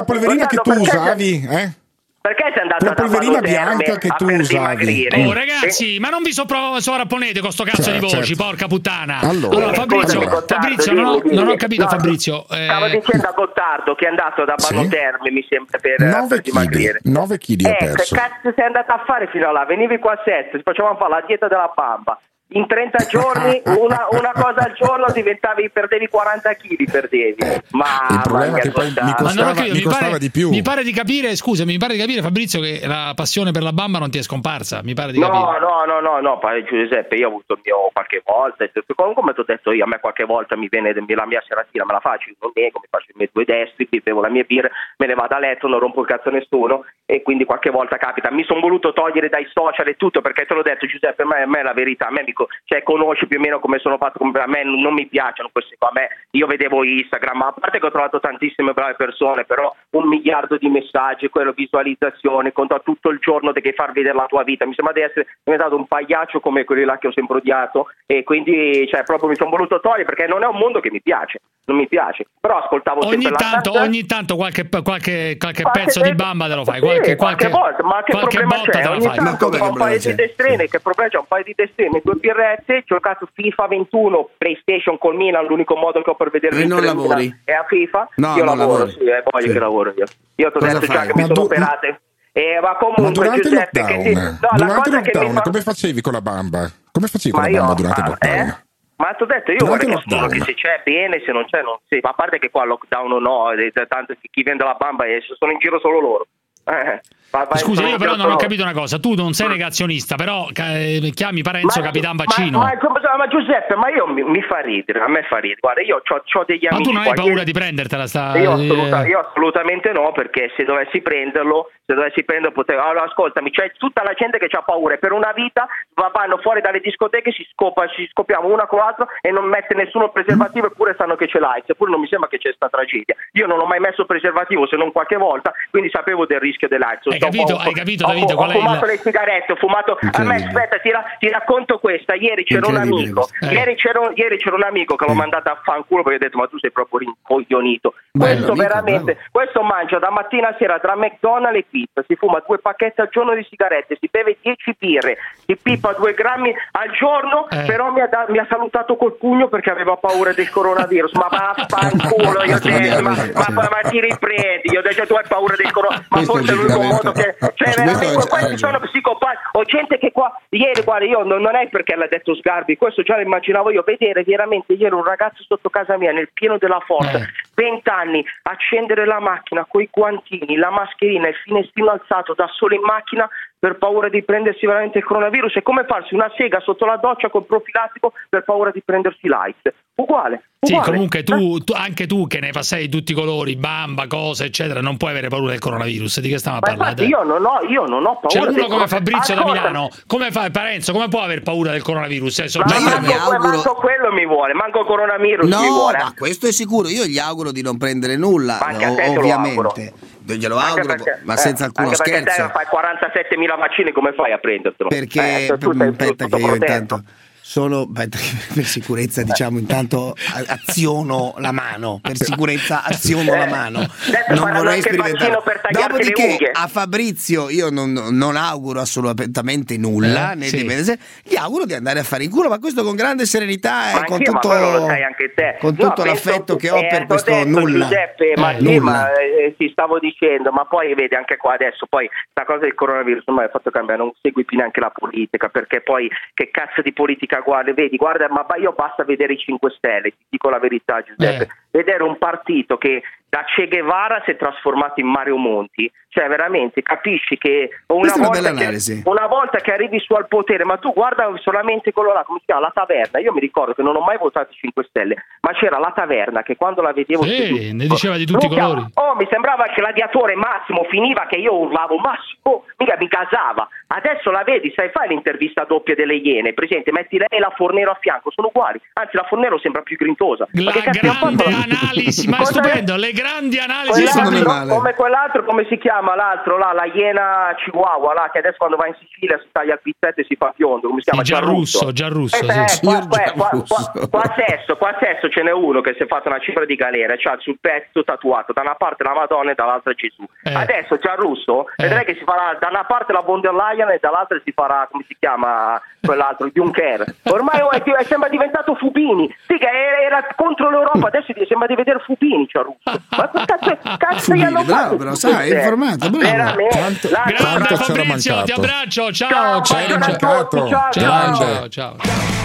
perché sei andato la polverina bianca che tu usavi? Ragazzi, ma non vi sovrapponete con sto cazzo di voci, porca puttana. Allora Fabrizio, non ho capito, Fabrizio. Stavo dicendo a Gottardo che è andato da Bano Terme, mi sembra, per dimagrire. 9 kg ho perso. Che cazzo sei andato a fare fino là? Venivi qua a 7, facevamo fare la dieta della bamba. In 30 giorni una cosa al giorno perdevi 40 kg, ma il problema è che poi mi costava di più. Mi pare di capire Fabrizio, che la passione per la bamba non ti è scomparsa, mi pare di capire. No, Giuseppe, io ho avuto il mio qualche volta, come ti ho detto io, a me qualche volta mi viene la mia seratina, me la faccio, non nego, mi faccio i miei 2 destri, bevo la mia birra, me ne vado a letto, non rompo il cazzo a nessuno, e quindi qualche volta capita. Mi sono voluto togliere dai social e tutto, perché te l'ho detto, Giuseppe, a me la verità, a me conosci più o meno come sono fatto, a me non mi piacciono queste cose, io vedevo Instagram, a parte che ho trovato tantissime brave persone, però 1 miliardo di messaggi, visualizzazioni, conta tutto il giorno devi far vedere la tua vita, mi sembra di essere diventato un pagliaccio come quelli là che ho sempre odiato, e quindi proprio mi sono voluto togliere, perché non è un mondo che mi piace, non mi piace, però ascoltavo ogni tanto qualche pezzo di Bamba te lo fai, qualche volta, ma che problema c'è? Ogni tanto un paio di destrine, che problema c'è? Un paio di destrine, 2 birrette, giocato FIFA 21, PlayStation col Milan, l'unico modo che ho per vedere non lavori? È a FIFA. No, io non lavoro, sì, voglio che lavoro io ti ho detto già che mi sono operate. Ma comunque durante Giuseppe, durante il lockdown come facevi con la Bamba? Come facevi con la Bamba durante il lockdown? Ma ti ho detto, io guarda che solo che se c'è bene, se non c'è non si. Ma a parte che qua lockdown no, tanto chi vende la Bamba sono in giro solo loro. Scusa, io però non ho capito una cosa. Tu non sei negazionista, però chiami Parenzo Capitan Vaccino. Ma Giuseppe, ma io mi fa ridere, a me fa ridere. Guarda, io ho degli amici. Ma tu non hai paura di prendertela? Io assolutamente no, perché se dovessi prenderlo potevo. Allora, ascoltami, c'è tutta la gente che ha paura. Per una vita vanno fuori dalle discoteche, ci scopiamo una con l'altra e non mette nessuno il preservativo, eppure sanno che ce l'hai. Seppure non mi sembra che c'è sta tragedia. Io non ho mai messo preservativo se non qualche volta, quindi sapevo del rischio dell'AIDS. Hai capito Davide? Ho fumato le sigarette, ho fumato. A me, aspetta, ti racconto questa. Ieri c'era un amico. Ieri c'era un amico che l'ho mandato a fanculo perché ho detto: ma tu sei proprio rincoglionito. Questo veramente, questo mangia da mattina a sera tra McDonald's e pizza, si fuma 2 pacchetti al giorno di sigarette, si beve 10 birre, si pippa 2 grammi al giorno, però mi ha salutato col pugno perché aveva paura del coronavirus. Ma vaffanculo, io ho detto, ma ti riprendi, io ho detto: tu hai paura del coronavirus, ma forse è l'unico modo che. Cioè, veramente, questi sono psicopati. Ho gente che qua ieri, guarda, io non è perché l'ha detto Sgarbi, questo già lo immaginavo io, vedere veramente ieri un ragazzo sotto casa mia nel pieno della forza, 20 anni, accendere la macchina coi guantini, la mascherina, il finestrino alzato da solo in macchina per paura di prendersi veramente il coronavirus. È come farsi una sega sotto la doccia col profilattico per paura di prendersi l'AIDS. Uguale. Sì, comunque anche tu che ne passai di tutti i colori, Bamba, cose eccetera, non puoi avere paura del coronavirus. Di che stiamo a parlare? Io non ho paura. C'è uno come Fabrizio da Milano, come fa Parenzo, come può aver paura del coronavirus? Manco quello mi vuole, manco il coronavirus mi vuole. Ma questo è sicuro, io gli auguro di non prendere nulla, ovviamente. Glielo auguro, ma senza alcuno scherzo. Te fai 47.000 vaccini, come fai a prendertelo? Perché aspetta che io intanto per sicurezza, diciamo, intanto aziono la mano, per sicurezza aziono la mano, non vorrei sperimentare. Dopodiché a Fabrizio io non auguro assolutamente nulla, gli auguro di andare a fare in culo, ma questo con grande serenità e con tutto l'affetto che ho per questo nulla. Giuseppe, ti stavo dicendo, ma poi vedi anche qua adesso, poi la cosa del coronavirus non mi ha fatto cambiare, non segui più neanche la politica, perché poi che cazzo di politica guarda, ma io basta vedere i 5 Stelle, ti dico la verità, Giuseppe, vedere un partito che da Che Guevara si è trasformato in Mario Monti, cioè veramente capisci che una volta che arrivi su al potere, ma tu guarda solamente quello là, come si chiama, la taverna. Io mi ricordo che non ho mai votato i 5 Stelle, ma c'era la taverna che quando la vedevo ne diceva di tutti i colori. Mi sembrava che gladiatore Massimo, finiva che io urlavo Massimo, mica mi casava. Adesso la vedi, fai l'intervista doppia delle Iene, presente, metti lei e la Fornero a fianco, sono uguali, anzi la Fornero sembra più grintosa. La grande analisi, ma è stupendo, le grandi analisi come quell'altro, come si chiama l'altro là, la iena chihuahua là, che adesso quando va in Sicilia si taglia il pizzetto e si fa biondo, come si chiama? Gianrusso. Qua sesso ce n'è uno che si è fatto una cifra di galera, c'ha sul petto tatuato da una parte la Madonna e dall'altra Gesù. Adesso Gianrusso vedrai che si farà da una parte la von der Leyen e dall'altra si farà, come si chiama quell'altro, Juncker. Ormai sembra diventato Fubini, sì, che era contro l'Europa, adesso sembra di vedere Fubini Gianrusso. Ma cazzo gli hanno fatto? Però sai, è informato, bravo. Grande Fabrizio, ti abbraccio, ciao. Ciao.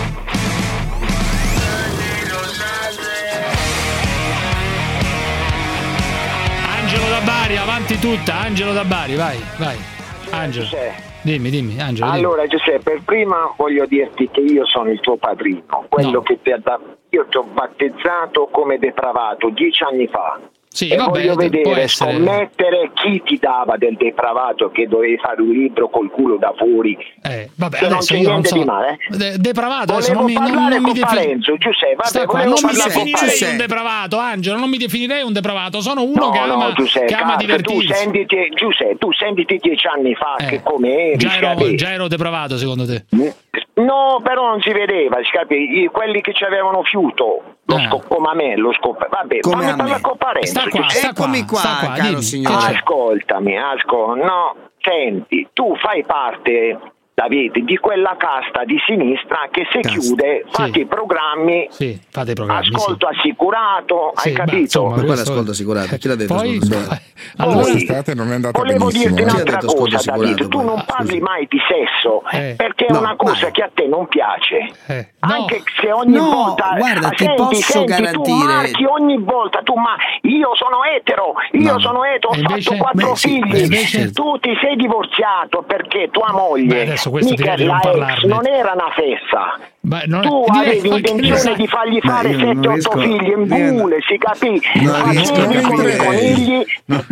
Angelo da Bari, avanti tutta, Angelo da Bari, vai. Angelo. Dimmi, Angelo. Allora, Giuseppe, prima voglio dirti che io sono il tuo padrino, quello che io ti ho battezzato come depravato 10 anni fa. Sì, e voglio vedere, scommettere chi ti dava del depravato che dovevi fare un libro col culo da fuori. Vabbè, non c'è niente di male. Depravato, adesso non mi Parenzo, Giuseppe, non mi definirei un depravato, Angelo, non mi definirei un depravato, sono uno che ama divertirsi. Tu sentiti 10 anni fa che come eri. Già ero depravato, secondo te? No, però non si vedeva, quelli che ci avevano fiuto, come a me, vabbè, come fammi parlare con Parenzo. Eccomi qua, caro signore. Ascoltami, no, senti, tu fai parte, Davide, di quella casta di sinistra che se chiude fate i programmi, ascolto assicurato, hai capito? Ma quello è ascolto assicurato, chi l'ha detto? Poi, quest'estate non è andata volevo benissimo. dirti un'altra cosa, Davide, tu non parli mai di sesso, perché è una cosa che a te non piace, anche se ogni volta guarda, ti posso garantire, tu marchi ogni volta, ma io sono etero, ho fatto 4 figli, tu ti sei divorziato perché tua moglie, mica la ex, non era una fessa. Tu avevi intenzione di fargli fare 7-8 figli in bule, si capì? Facevi con i conigli,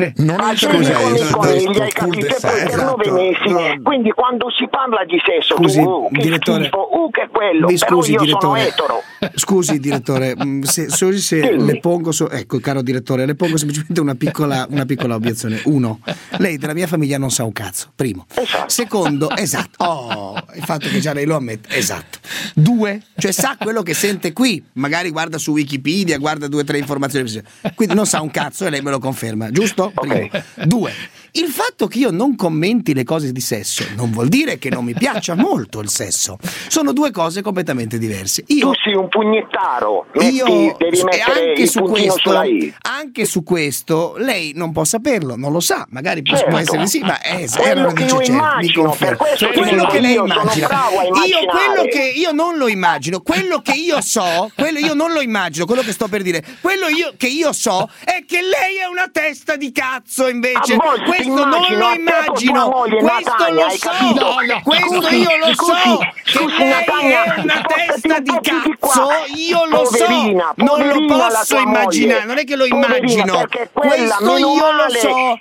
hai capito? Per 9 mesi. Quindi quando si parla di sesso, che schifo, che quello, però io sono etero. Scusi direttore, se le pongo ecco caro direttore, le pongo semplicemente una piccola obiezione. 1, lei della mia famiglia non sa un cazzo, primo. Secondo, il fatto che già lei lo ammette, esatto. 2, cioè sa quello che sente qui, magari guarda su Wikipedia, guarda 2 o 3 informazioni, quindi non sa un cazzo e lei me lo conferma, giusto? Okay. 2, il fatto che io non commenti le cose di sesso non vuol dire che non mi piaccia molto il sesso, sono 2 cose completamente diverse. Tu sei un pugnettaro, devi mettere il puntino sulla I. Anche su questo lei non può saperlo, non lo sa, magari può essere sì, ma quello che io immagino, per questo quello che lei immagina. Io non lo immagino, quello che io so, quello io non lo immagino, quello che sto per dire, che io so è che lei è una testa di cazzo invece. Questo non lo immagino, questo lo so, questo io lo so, che lei è una testa di cazzo, io lo so, non lo posso immaginare, non è che lo immagino, questo io lo so,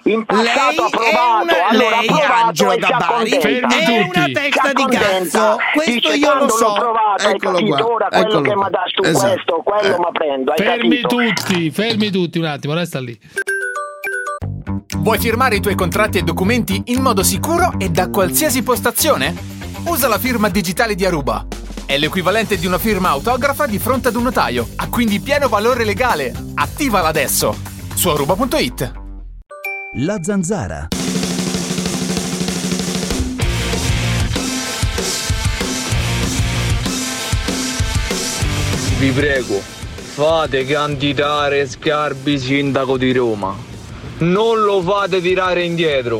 lei Angelo da Bari è una testa di cazzo, questo io lo so. Eccolo qua, quello che mi dà su questo, quello mi prendo. Fermi tutti un attimo, resta lì. Vuoi firmare i tuoi contratti e documenti in modo sicuro e da qualsiasi postazione? Usa la firma digitale di Aruba. È l'equivalente di una firma autografa di fronte ad un notaio. Ha quindi pieno valore legale. Attivala adesso su aruba.it. La Zanzara. Vi prego, fate candidare Sgarbi sindaco di Roma. Non lo fate tirare indietro.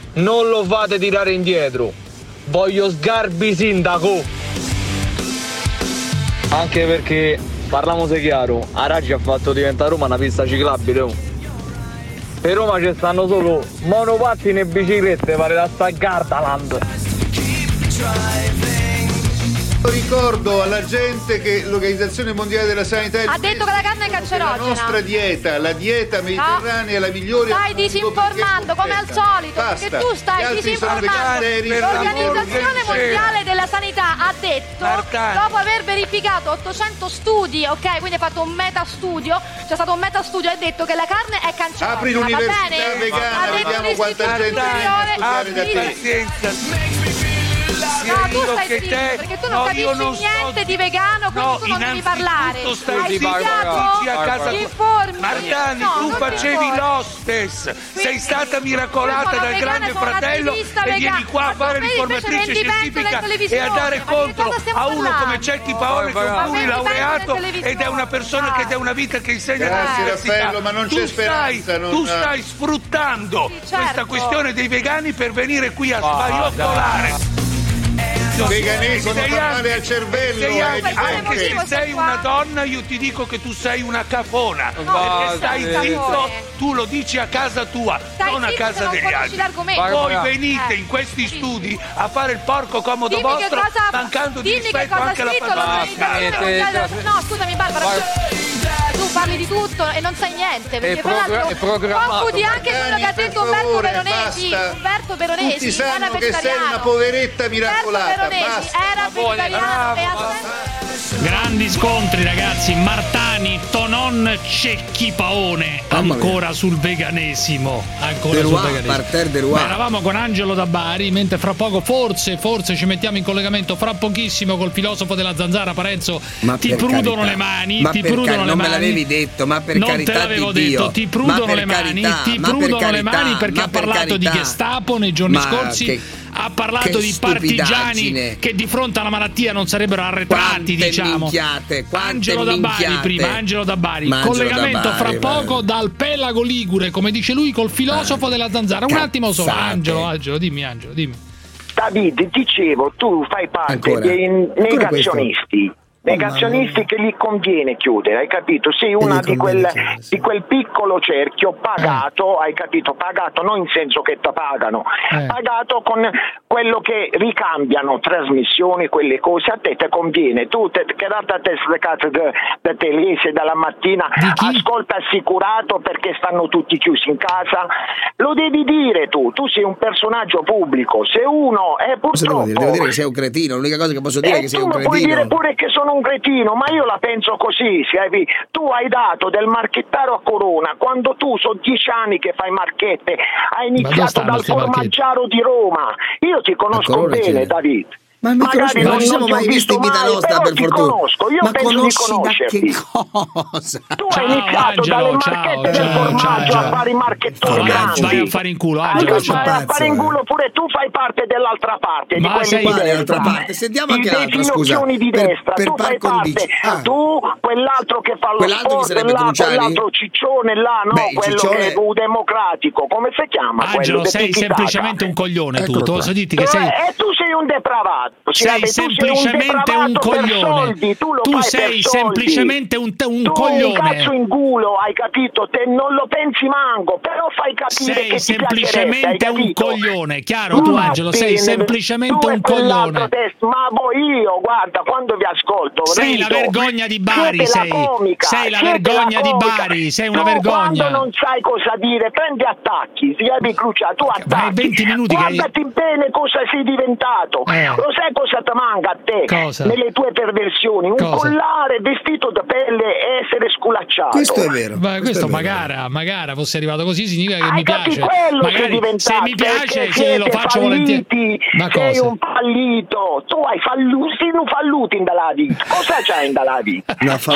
Voglio Sgarbi sindaco. Anche perché, parliamoci chiaro, Aragi ha fatto diventare Roma una pista ciclabile. Per Roma ci stanno solo monopattini e biciclette, pare da sta Gardaland. Ricordo alla gente che l'Organizzazione Mondiale della Sanità ha detto che la carne è cancerogena. La nostra dieta, la dieta mediterranea è la migliore. Stai disinformando come al solito, perché tu stai disinformando. L'Organizzazione Mondiale della Sanità ha detto, dopo aver verificato 800 studi, ok, quindi ha fatto un metastudio, c'è stato un metastudio e ha detto che la carne è cancerogena. Apri l'università vegana, vediamo quanta gente No, tu stai zitto perché tu non capisci niente di vegano, quindi tu non devi parlare. Hai studiato? Ti informi? Martani, tu facevi l'hostess, sei stata miracolata dal Grande Fratello e vieni qua a fare l'informatrice scientifica e a dare contro a uno come Cecchi Paolo, che è un plurilaureato ed è una persona che ha una vita che insegna all'università. Raffaello, ma non c'è speranza. Tu stai sfruttando questa questione dei vegani per venire qui a svaiotolare. Veganesimo fa male al cervello, anche se sei una donna io ti dico che tu sei una cafona, perché stai zitto, tu lo dici a casa tua, non a casa degli altri. Voi venite in questi studi a fare il porco comodo vostro, mancando di rispetto anche alla famiglia. No, scusami Barbara, tu parli di tutto e non sai niente, perché tra l'altro confuti anche quello che ha detto Umberto Veronesi. Tutti sanno che sei una poveretta miracolata. Era vegetariano e grandi scontri, ragazzi. Martani, Tonon, Cecchi, Paone. Ancora sul veganesimo. Ancora sul veganesimo. Eravamo con Angelo da Bari, mentre fra poco forse ci mettiamo in collegamento fra pochissimo col filosofo della Zanzara. Parenzo, ti prudono le mani. Ti prudono le non mani. me l'avevi detto, ma per non carità te l'avevo di Dio. detto. Ti prudono le mani. Ti prudono le mani perché ha parlato di Gestapo nei giorni scorsi. Ha parlato di partigiani che di fronte alla malattia non sarebbero arretrati, diciamo. Angelo da Bari prima, Angelo da Bari. Collegamento fra poco dal Pelago Ligure, come dice lui, col filosofo della Zanzara. Un attimo solo, Angelo, dimmi. David, dicevo, tu fai parte dei negazionisti. Negazionisti che gli conviene chiudere, hai capito? Sei una di quel piccolo cerchio pagato, hai capito? Pagato non in senso che ti pagano, pagato con quello che ricambiano trasmissioni, quelle cose. A te conviene, tu che data te da telese dalla mattina, ascolta assicurato perché stanno tutti chiusi in casa, lo devi dire tu sei un personaggio pubblico, se uno è purtroppo... Devo dire che sei un cretino, l'unica cosa che posso dire è che sei un cretino. Puoi dire pure che sono un cretino, ma io la penso così. Tu hai dato del marchettaro a Corona quando tu sono 10 anni che fai marchette, hai iniziato dal Formaggiaro di Roma. Io ti conosco bene, David. Ma non ci siamo mai visti in vita nostra, per fortuna. Io penso di conoscerti. Da che cosa? Tu hai iniziato dalle marchette del formaggio a fare i marchettoni grandi. Vai a fare in culo, Angelo. Vai a fare in culo pure tu, fai parte dell'altra parte. Ma sei dall'altra parte? Sentiamo anche l'altra, scusa. Di destra. Per tu fai parte. Tu, quell'altro che fa lo sport, quell'altro ciccione là, no? Quello che è democratico. Come si chiama? Angelo, sei semplicemente un coglione tu. Posso dirti che sei... E tu sei un depravato. Sei semplicemente un coglione. Tu sei semplicemente un coglione. Un cazzo in culo, hai capito? Te non lo pensi manco, però fai capire sei che semplicemente un coglione, chiaro tu Angelo? Sei semplicemente un coglione. Ma io, guarda, quando vi ascolto, sei la vergogna di Bari, sei la vergogna di Bari, sei una vergogna. Quando non sai cosa dire, prendi attacchi, tu attacchi. 20 minuti guardati bene cosa sei diventato. Lo sai cosa ti manca a te? Cosa? Nelle tue perversioni? Un collare vestito da pelle e essere sculacciato. Questo è vero. Questo magari fosse arrivato così significa che mi piace. Magari se mi piace se lo faccio volentieri. Ma sei un fallito. Tu hai falluto in dalla vita. Cosa c'hai in dalla vita?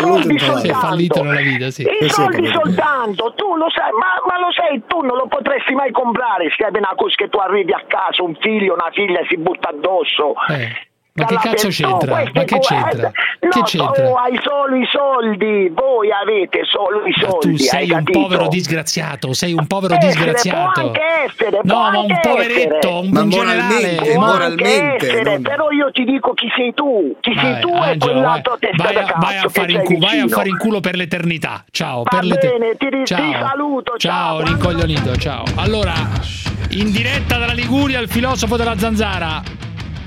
Sei fallito nella vita, sì. I soldi soltanto, tu lo sai, ma lo sai, tu non lo potresti mai comprare se hai una cosa che tu arrivi a casa, un figlio, una figlia si butta addosso. Ma che cazzo c'entra? Ma che c'entra? Che c'entra? Tu hai solo i soldi, voi avete solo i soldi. Tu sei un povero disgraziato, Può anche essere, ma un poveretto, un generale. Moralmente. Però io ti dico chi sei tu. Chi sei tu e quell'altro testa da cazzo. Vai a fare in culo per l'eternità. Ciao. Va bene, ti saluto. Ciao, rincoglionito, ciao. Allora, in diretta dalla Liguria, il filosofo della Zanzara.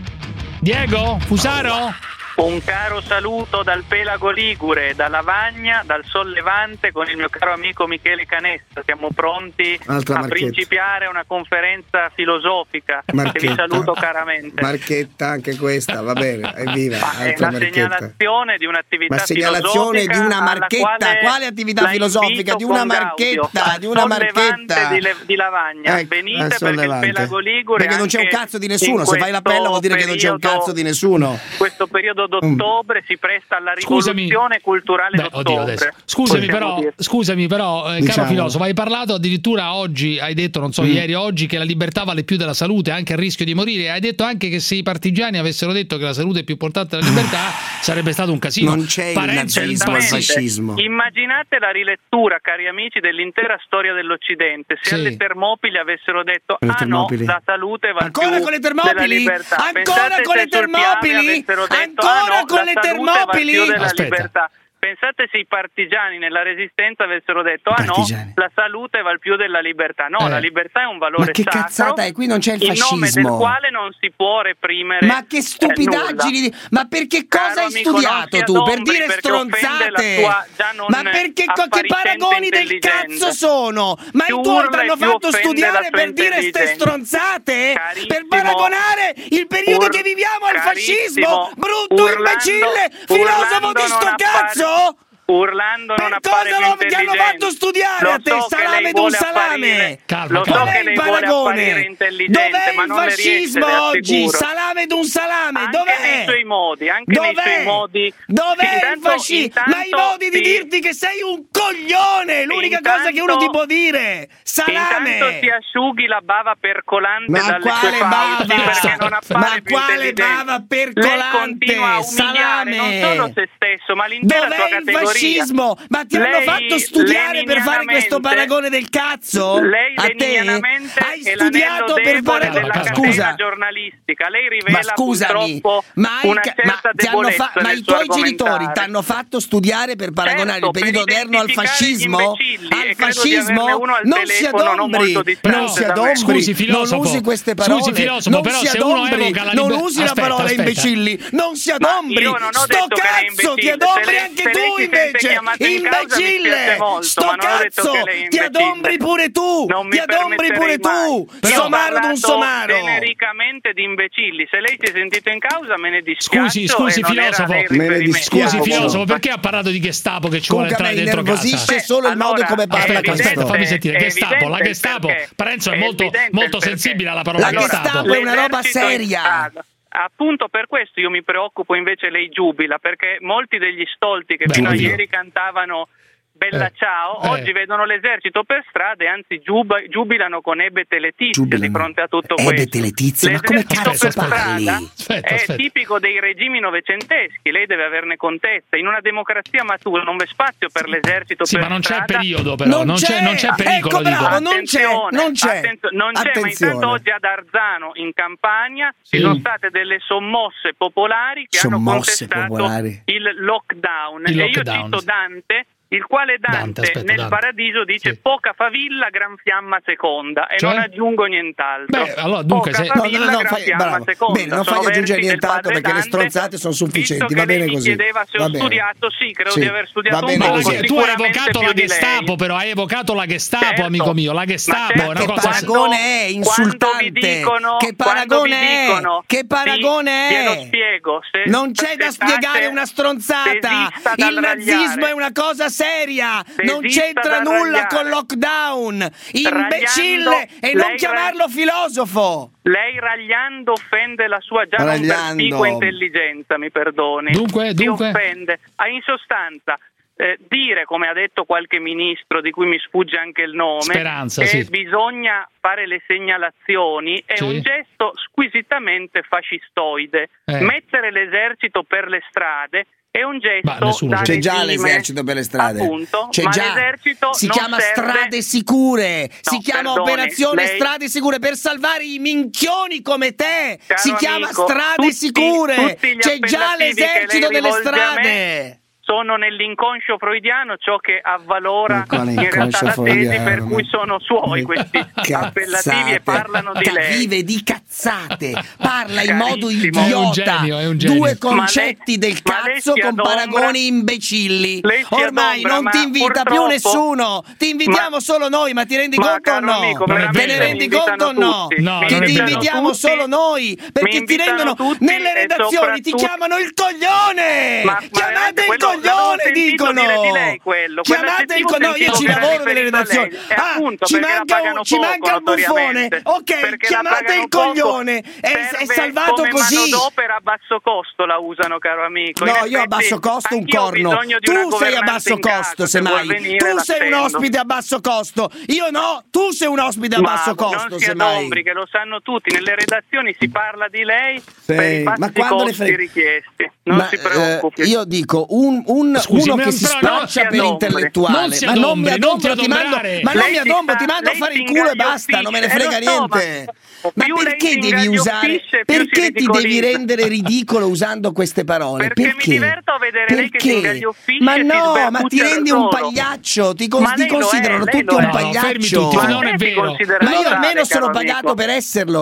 Diego? Fusaro? Un caro saluto dal Pelago Ligure, da Lavagna, dal Sollevante con il mio caro amico Michele Canessa. Siamo pronti a principiare una conferenza filosofica. Che vi saluto caramente. Marchetta anche questa, va bene, evviva. È una segnalazione di un'attività segnalazione di una marchetta. Quale attività filosofica? Di una marchetta, di una marchetta di Lavagna. Venite perché il Pelago Ligure, perché non c'è un cazzo di nessuno. Se fai l'appello vuol dire che non c'è un cazzo di nessuno. Questo periodo d'ottobre si presta alla rivoluzione culturale d'ottobre. Scusami però, caro filosofo, hai parlato addirittura oggi, hai detto, non so, ieri o oggi, che la libertà vale più della salute, anche il rischio di morire. Hai detto anche che se i partigiani avessero detto che la salute è più importante della libertà sarebbe stato un casino. Non c'è il nazismo e il fascismo. Immaginate la rilettura, cari amici, dell'intera storia dell'Occidente se alle Termopili avessero detto no, la salute vale più della libertà. Ancora con le Termopili? Ancora con le Termopili? Libertà. Pensate se i partigiani nella Resistenza avessero detto no, la salute val più della libertà. No, la libertà è un valore sacro. Ma che cazzata è? Qui non c'è il fascismo. In nome del quale non si può reprimere. Ma che stupidaggini! Ma perché cosa hai studiato tu? Per dire stronzate? Ma perché che paragoni del cazzo sono? Ma i tuoi ti hanno fatto studiare per dire ste stronzate? Per paragonare il periodo che viviamo al fascismo? Brutto imbecille! Filosofo di sto cazzo! Urlando non appare più intelligente. Ti hanno fatto studiare a te, salame d'un salame. Lo so che lei vuole apparire intelligente, dov'è ma il non le riesce, fascismo oggi? Salame d'un salame, anche dov'è? Nei suoi modi, anche nei suoi modi. Dov'è il fascismo? Ma i modi di dirti che sei un coglione, l'unica cosa che uno ti può dire. Salame. Intanto si asciughi la bava percolante dalle sue fauci, perché non appare più intelligente. Ma quale bava percolante? Lei continua a umiliare non solo se stesso, ma l'intera sua categoria. Fascismo, ma ti hanno fatto studiare per fare questo paragone del cazzo? Lei a te? Hai studiato per fare della catena giornalistica. Lei rivela purtroppo una certa debolezza ma i tuoi genitori ti hanno fatto studiare per paragonare il periodo odierno al fascismo? Al fascismo? Non si adombri, non si adombri. Scusi, filosofo, non usi queste parole. Scusi, filosofo, però se uno evoca la non usi la parola imbecilli, non si adombri. Sto cazzo, ti adombri anche tu invece. Imbecille, sto cazzo, ti adombri pure tu, ti adombri pure tu, somaro d'un somaro. Genericamente di imbecilli, se lei si è sentito in causa me ne dispiace. Scusi filosofo, perché ha parlato di Gestapo che ci vuole entrare dentro casa? Mi nervosisce solo il modo come parla questo. Aspetta, fammi sentire, Gestapo, la Gestapo, Parenzo è molto sensibile alla parola Gestapo. La Gestapo è una roba seria. Appunto per questo io mi preoccupo, invece lei giubila, perché molti degli stolti che fino a ieri cantavano Bella ciao, oggi vedono l'esercito per strada e anzi giubilano con Ebete Letizia di fronte a tutto questo. Ebete Letizia, ma come cazzo parli? È tipico dei regimi novecenteschi, lei deve averne contezza. In una democrazia matura non c'è spazio per l'esercito per strada. Ma non c'è periodo però, non c'è pericolo. Bravo, non c'è, ma intanto oggi ad Arzano in Campania ci sono state delle sommosse popolari che hanno contestato il lockdown. E io cito Dante, il quale Dante nel Paradiso dice poca favilla, gran fiamma seconda, e non aggiungo nient'altro. Beh, allora dunque poca favilla, gran fiamma seconda. Bene, non fai aggiungere nient'altro perché le stronzate sono sufficienti, va bene così. Mi chiedeva se ho studiato, credo di aver studiato un po'. Tu hai evocato la Gestapo, però hai evocato la Gestapo, amico mio, la Gestapo è una cosa. Che paragone è insultante? Che paragone è? Che paragone è? Glielo spiego. Non c'è da spiegare una stronzata. Il nazismo è una cosa seria, non c'entra nulla con lockdown, imbecille, e non chiamarlo filosofo. Lei ragliando offende la sua già non perspicua intelligenza, mi perdoni. Dunque? Si offende. In sostanza, dire, come ha detto qualche ministro di cui mi sfugge anche il nome, Speranza, che bisogna fare le segnalazioni è un gesto squisitamente fascistoide. Mettere l'esercito per le strade è un gesto da c'è già l'esercito per le strade, appunto, c'è ma già. l'esercito si chiama strade sicure, si chiama operazione strade sicure per salvare i minchioni come te, si chiama strade sicure, c'è già l'esercito delle strade. Sono nell'inconscio freudiano ciò che avvalora in realtà la tesi per cui sono suoi questi appellativi e parlano di lei. Vive di cazzate, parla in modo idiota, è un genio. Due concetti del cazzo con paragoni imbecilli. Ormai non ti invita più nessuno, ti invitiamo solo noi, ma ti rendi conto o no? Te ne rendi conto o no? Che ti invitiamo solo noi, perché ti rendono nelle redazioni, ti chiamano il coglione, chiamate il coglione, dicono. Chiamate il coglione, io ci lavoro nelle redazioni. Ci manca un buffone. Ok, chiamate il coglione. È salvato così. Come manodopera a basso costo la usano, caro amico. No, io a basso costo un corno. Tu sei a basso costo, semmai. Tu sei un ospite a basso costo. Io no, tu sei un ospite a basso costo, semmai. Adombri, che lo sanno tutti. Nelle redazioni si parla di lei per i bassi costi richiesti. Non si preoccupi. Io dico un uno che si spaccia per intellettuale. Ma non mi adombo, ti mando a fare il culo e basta, non me ne frega niente. Ma perché devi usare? Perché ti devi rendere ridicolo usando queste parole? Perché mi diverto a vedere lei che si gli uffici. Ma no, ma ti rendi un pagliaccio, ti considerano tutti un pagliaccio. Non è vero. Ma io almeno sono pagato per esserlo.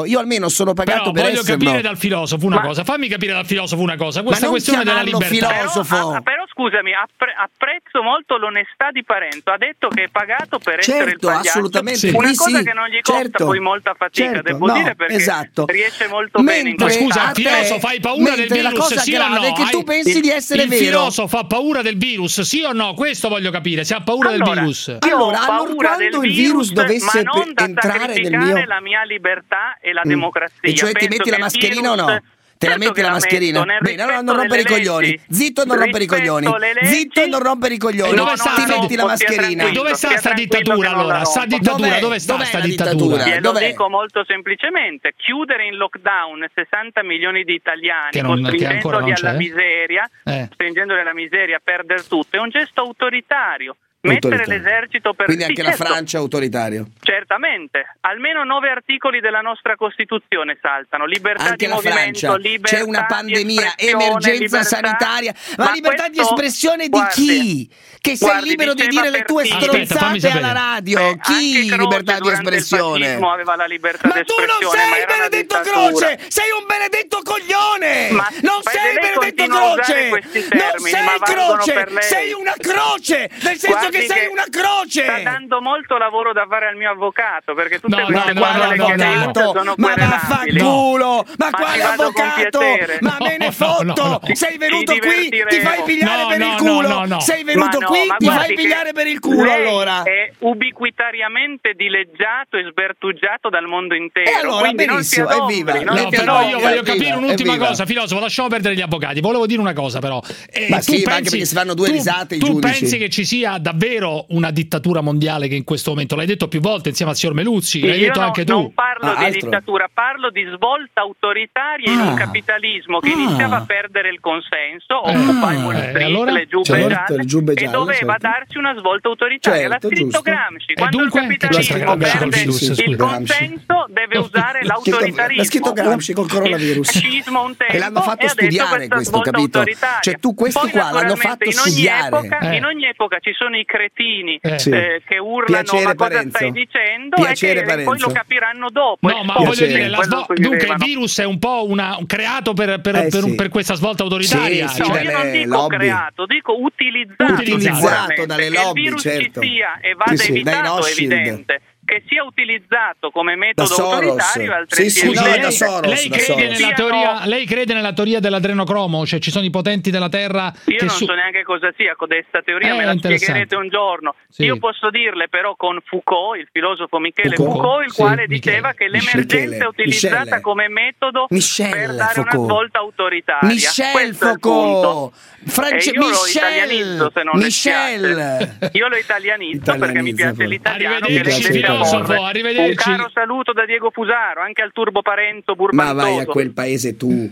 Voglio capire dal filosofo una cosa. Fammi capire dal filosofo una cosa. Questa questione della libertà. Però scusami, apprezzo molto l'onestà di Parenzo. Ha detto che è pagato per essere il pagliaccio. Assolutamente. Una cosa che non gli costa poi molta fatica, devo dire, perché riesce molto bene in questo. Ma scusa, filosofo, hai paura del virus? Sì o no? È che tu pensi di essere vero. Il filosofo ha paura del virus? Sì o no? Questo voglio capire. Se ha paura del virus. Allora, quando il virus dovesse entrare nel mio... la mia libertà e la democrazia. E cioè ti metti la mascherina o no? Te la metti la mascherina? Bene, allora non rompere i coglioni. Zitto, non rompere i coglioni. Zitto, non rompere i coglioni. Ti metti la mascherina. Dove sta sta dittatura allora? Sta dittatura, dove sta sta dittatura? Lo dico molto semplicemente. Chiudere in lockdown 60 milioni di italiani, costringendoli alla miseria, costringendoli alla miseria a perdere tutto, è un gesto autoritario. Mettere l'esercito per... Quindi anche la Francia è autoritario? Certamente. Almeno 9 articoli della nostra Costituzione saltano. Libertà anche di movimento, libertà c'è una pandemia, emergenza sanitaria. Ma libertà di espressione di chi? Che sei libero di dire le tue stronzate alla radio. Chi libertà di espressione? Aveva la libertà di espressione. Ma tu non sei Benedetto Croce! Sei un benedetto coglione! Non sei Benedetto Croce! Non sei Croce! Sei una croce! Nel senso che sei una croce! Sta dando molto lavoro da fare al mio avvocato, perché tutte queste avvocato, ma vaffanculo! Ma quale avvocato? Ma me ne fotto! Sei venuto qui, ti fai pigliare per il culo! Sei venuto qui, ti fai pigliare per il culo allora! È ubiquitariamente dileggiato e sbertuggiato dal mondo intero. E allora benissimo, evviva! Però io voglio capire un'ultima cosa, filosofo, lasciamo perdere gli avvocati. Volevo dire una cosa però. Ma sì, anche perché si fanno due risate i giudici. Tu pensi che ci sia davvero una dittatura mondiale che in questo momento, l'hai detto più volte insieme al signor Meluzzi, l'hai detto anche tu. Non parlo di dittatura, parlo di svolta autoritaria in un capitalismo che iniziava a perdere il consenso, Occupy Wall Street, le giubbe gialle, e doveva darci una svolta autoritaria. L'ha scritto Gramsci. Quando il capitalismo perde il consenso deve usare l'autoritarismo. L'ha scritto Gramsci col coronavirus. E l'hanno fatto studiare questo, capito? Cioè tu questo qua l'hanno fatto studiare. In ogni epoca ci sono i cretini che urlano ma cosa stai dicendo e che poi lo capiranno dopo. No, ma voglio dire, dunque il virus è un po' creato per questa svolta autoritaria. No, io non dico creato, dico utilizzato dalle lobby, il virus ci sia e vada evitato, è evidente. Che sia utilizzato come metodo autoritario altresì lei crede nella teoria dell'adrenocromo? Cioè ci sono i potenti della Terra io non so neanche cosa sia questa teoria, me la spiegherete un giorno. Io posso dirle però con Foucault, il filosofo Michele Foucault, il quale diceva che l'emergenza è utilizzata come metodo per dare una svolta autoritaria. Foucault. Io lo italianizzo se non le piace. Io lo italianizzo perché mi piace l'italiano. Arrivederci. Un caro saluto da Diego Fusaro, anche al turbo Parenzo Burbantoso. Ma vai a quel paese tu.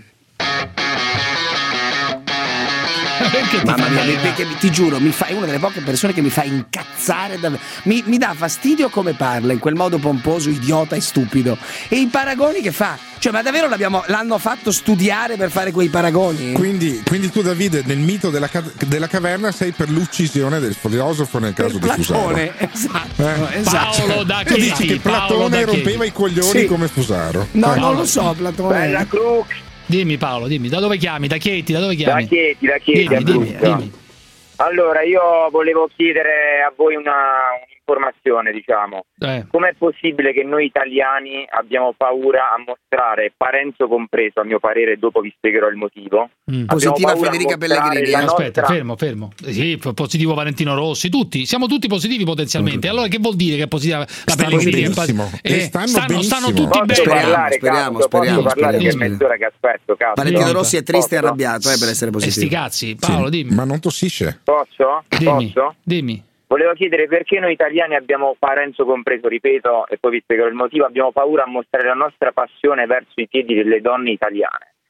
Mamma mia, perché ti giuro, è una delle poche persone che mi fa incazzare mi dà fastidio come parla in quel modo pomposo, idiota e stupido. E i paragoni che fa, cioè ma davvero l'hanno fatto studiare per fare quei paragoni? Quindi tu, Davide, nel mito della caverna sei per l'uccisione del filosofo nel caso di Fusaro. Esatto. Paolo da tu dici che Platone rompeva i coglioni come Fusaro. No, non lo so, Platone. Bella Crux. Dimmi Paolo, da dove chiami? Da Chieti, da chiami? Da Chieti, dimmi. Allora, io volevo chiedere a voi un'informazione, diciamo. Com'è possibile che noi italiani abbiamo paura a mostrare, Parenzo compreso, a mio parere, dopo vi spiegherò il motivo. Positiva Federica Pellegrini. Aspetta, fermo. Sì, positivo Valentino Rossi, siamo tutti positivi potenzialmente. Allora che vuol dire che è positiva la Pellegrini? Stanno tutti bene. Speriamo. Che mezz'ora che aspetto, cazzo. Valentino Rossi è triste e arrabbiato per essere positivo. Sti cazzi, Paolo, dimmi. Ma non tossisce. Posso? Dimmi. Volevo chiedere perché noi italiani abbiamo, Parenzo compreso, ripeto, e poi vi spiegherò il motivo, abbiamo paura a mostrare la nostra passione verso i piedi delle donne italiane.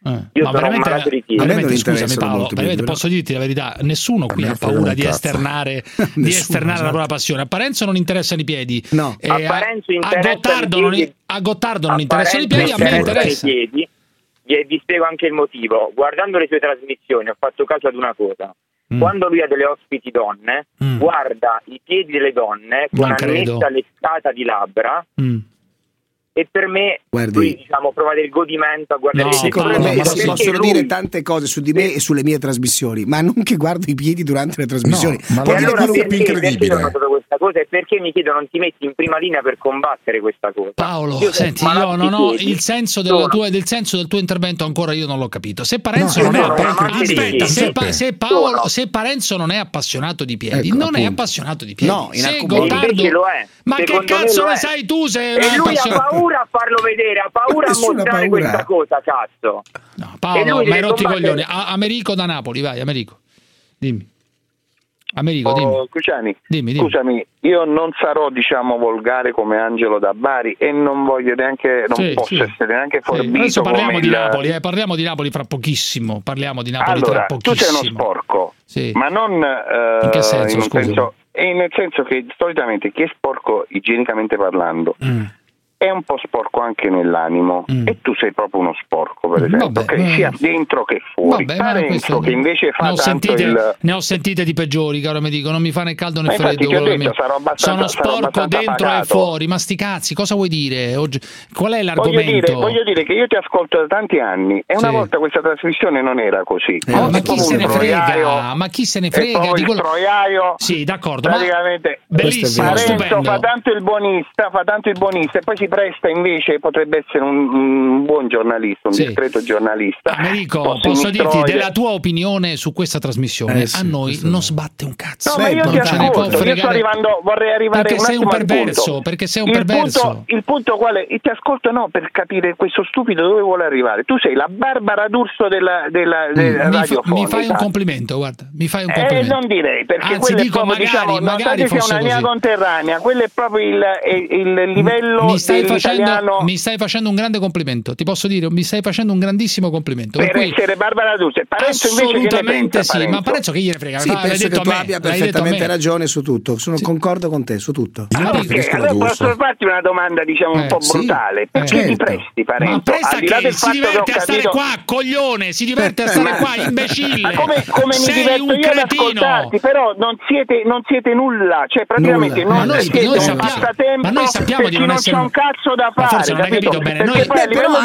Io sono malato di piedi. Veramente, scusami Paolo, veramente posso dirti la verità, nessuno qui ha paura di esternare la propria passione. A Parenzo non interessano i piedi. No. A Parenzo a Gottardo non interessano i piedi, a me interessa. Vi spiego anche il motivo. Guardando le sue trasmissioni ho fatto caso ad una cosa. Quando lui ha delle ospiti donne, guarda i piedi delle donne con annessa lessata di labbra. E per me lui, diciamo, prova del godimento a guardare si possono dire tante cose su di me e sulle mie trasmissioni, ma non che guardo i piedi durante le trasmissioni. Ma allora perché ho notato questa cosa e perché mi chiedo non ti metti in prima linea per combattere questa cosa? Paolo, senti, io non ho il senso del tuo intervento ancora, io non l'ho capito. Se Parenzo se Parenzo non è appassionato di piedi, non è appassionato di piedi. No, se Gottardo lo è. Ma che cazzo ne sai tu se e lui ha paura a farlo vedere, ha paura a mostrare questa cosa, cazzo. No, Paolo, ma hai rotti i coglioni. Americo da Napoli, vai, Americo. Dimmi. Americo, dimmi. Cruciani, dimmi. Scusami, io non sarò, diciamo, volgare come Angelo da Bari e non voglio neanche, posso essere neanche forbito. Adesso parliamo di Napoli, parliamo di Napoli fra pochissimo. Allora, tu sei uno sporco, ma non in che senso, scusa? Nel senso che solitamente chi è sporco igienicamente parlando è un po' sporco anche nell'animo e tu sei proprio uno sporco, per esempio, sia dentro che fuori. Parenzo che invece fa ne ho sentite di peggiori, caro mi dico, non mi fa né caldo né freddo. Sono sporco dentro e fuori, ma sti cazzi, cosa vuoi dire? Qual è l'argomento? Voglio dire che io ti ascolto da tanti anni e una volta questa trasmissione non era così. Ma chi se ne frega? Ma chi se ne frega di quello? Troiaio, sì, d'accordo, praticamente bellissimo, Parenzo stupendo. fa tanto il buonista e poi si presta, invece potrebbe essere un buon giornalista, un discreto giornalista. Americo, posso dirti della tua opinione su questa trasmissione? A noi non sbatte un cazzo. No, ma io ti ascolto, io sto arrivando, vorrei arrivare perché sei un perverso, perché sei un perverso. Il punto quale? Ti ascolto per capire questo stupido dove vuole arrivare. Tu sei la Barbara D'Urso della radiofonica. Mi fai un complimento, guarda, mi fai un complimento. Non direi, perché anzi, quello è proprio, diciamo, magari sia una mia conterranea, quello è proprio il livello mi stai facendo un grande complimento, ti posso dire, mi stai facendo un grandissimo complimento. Per essere Barbara D'Urso. Parenzo invece assolutamente sì, ma Parenzo che gliene frega? Sì, penso che tu abbia perfettamente ragione su tutto, concordo con te su tutto. Allora posso farti una domanda, diciamo, un po' brutale, perché ti presti, Parenzo? Ma presta che si diverte a stare qua, coglione, si diverte a stare qua, imbecille. Ma come mi diverto io ad ascoltarti, però non siete nulla, cioè praticamente non siete un passatempo, ma noi sappiamo di non essere un cazzo da fare. Forse non hai capito bene. Perché poi a livello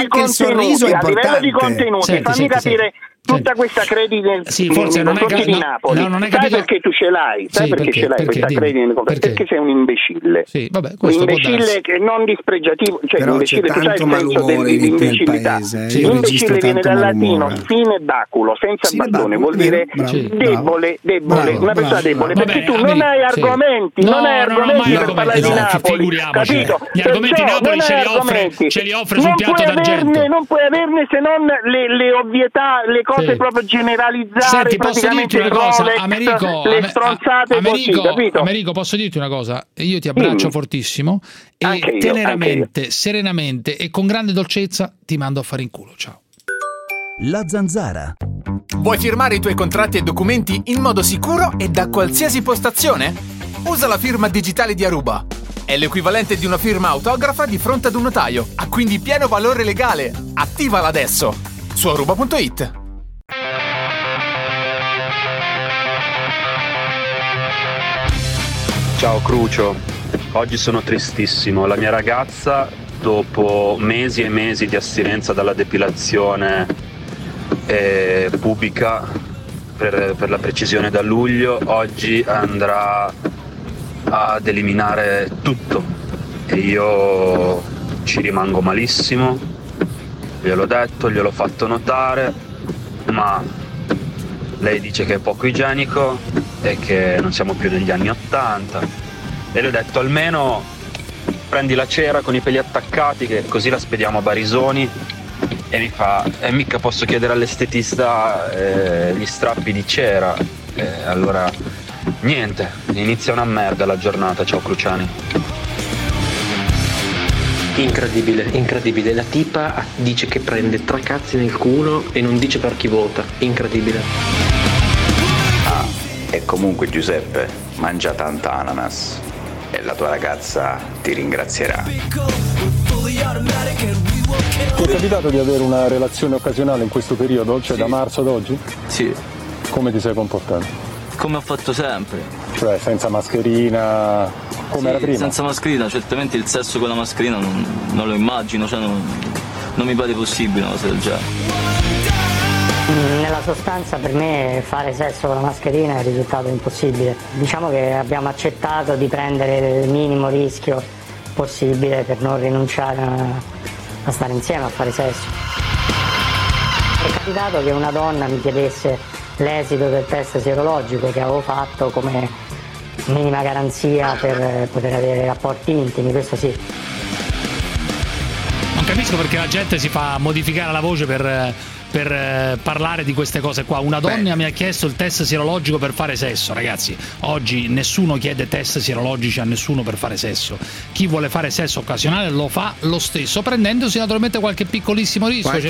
di contenuti, fammi capire tutta questa credine forse non di Napoli. Non hai capito. Sai perché tu ce l'hai? Sai perché ce l'hai questa credine? Perché sei un imbecille. Un imbecille che non dispregiativo, cioè un imbecille, tu sai il senso dell'imbecillità. L'imbecille viene dal latino fine baculo, senza battone, vuol dire debole, una persona debole, perché tu non hai argomenti, per parlare di Napoli, capito? Gli argomenti Napoli ce li offre sul piatto d'argento. Non puoi averne se non le ovvietà, le cose proprio generalizzate. Senti, posso dirti una cosa, le stronzate così, capito? Americo, posso dirti una cosa? Io ti abbraccio fortissimo e teneramente, serenamente e con grande dolcezza ti mando a fare in culo. Ciao. La Zanzara. Vuoi firmare i tuoi contratti e documenti in modo sicuro e da qualsiasi postazione? Usa la firma digitale di Aruba. È l'equivalente di una firma autografa di fronte ad un notaio. Ha quindi pieno valore legale. Attivala adesso su aruba.it. Ciao Crucio, oggi sono tristissimo. La mia ragazza, dopo mesi e mesi di astinenza dalla depilazione pubica, per la precisione da luglio, oggi andrà ad eliminare tutto e io ci rimango malissimo. Gliel'ho detto, gliel'ho fatto notare, ma lei dice che è poco igienico e che non siamo più negli anni '80 e le ho detto almeno prendi la cera con i peli attaccati che così la spediamo a Barisoni, e mi fa mica posso chiedere all'estetista gli strappi di cera, allora niente, inizia una merda la giornata. Ciao Cruciani. Incredibile. La tipa dice che prende 3 cazzi nel culo e non dice per chi vota. Incredibile. E comunque Giuseppe, mangia tanta ananas e la tua ragazza ti ringrazierà. Ti è capitato di avere una relazione occasionale in questo periodo, cioè da marzo ad oggi? Sì. Come ti sei comportato? Come ho fatto sempre. Cioè senza mascherina, come era prima? Senza mascherina, certamente il sesso con la mascherina non lo immagino, cioè non mi pare possibile una cosa del genere. Nella sostanza per me fare sesso con la mascherina è risultato impossibile. Diciamo che abbiamo accettato di prendere il minimo rischio possibile per non rinunciare a stare insieme, a fare sesso. È capitato che una donna mi chiedesse l'esito del test sierologico che avevo fatto come minima garanzia per poter avere rapporti intimi, questo sì. Non capisco perché la gente si fa modificare la voce per parlare di queste cose qua. Una donna mi ha chiesto il test sierologico per fare sesso. Ragazzi, oggi nessuno chiede test sierologici a nessuno per fare sesso. Chi vuole fare sesso occasionale lo fa lo stesso, prendendosi naturalmente qualche piccolissimo rischio,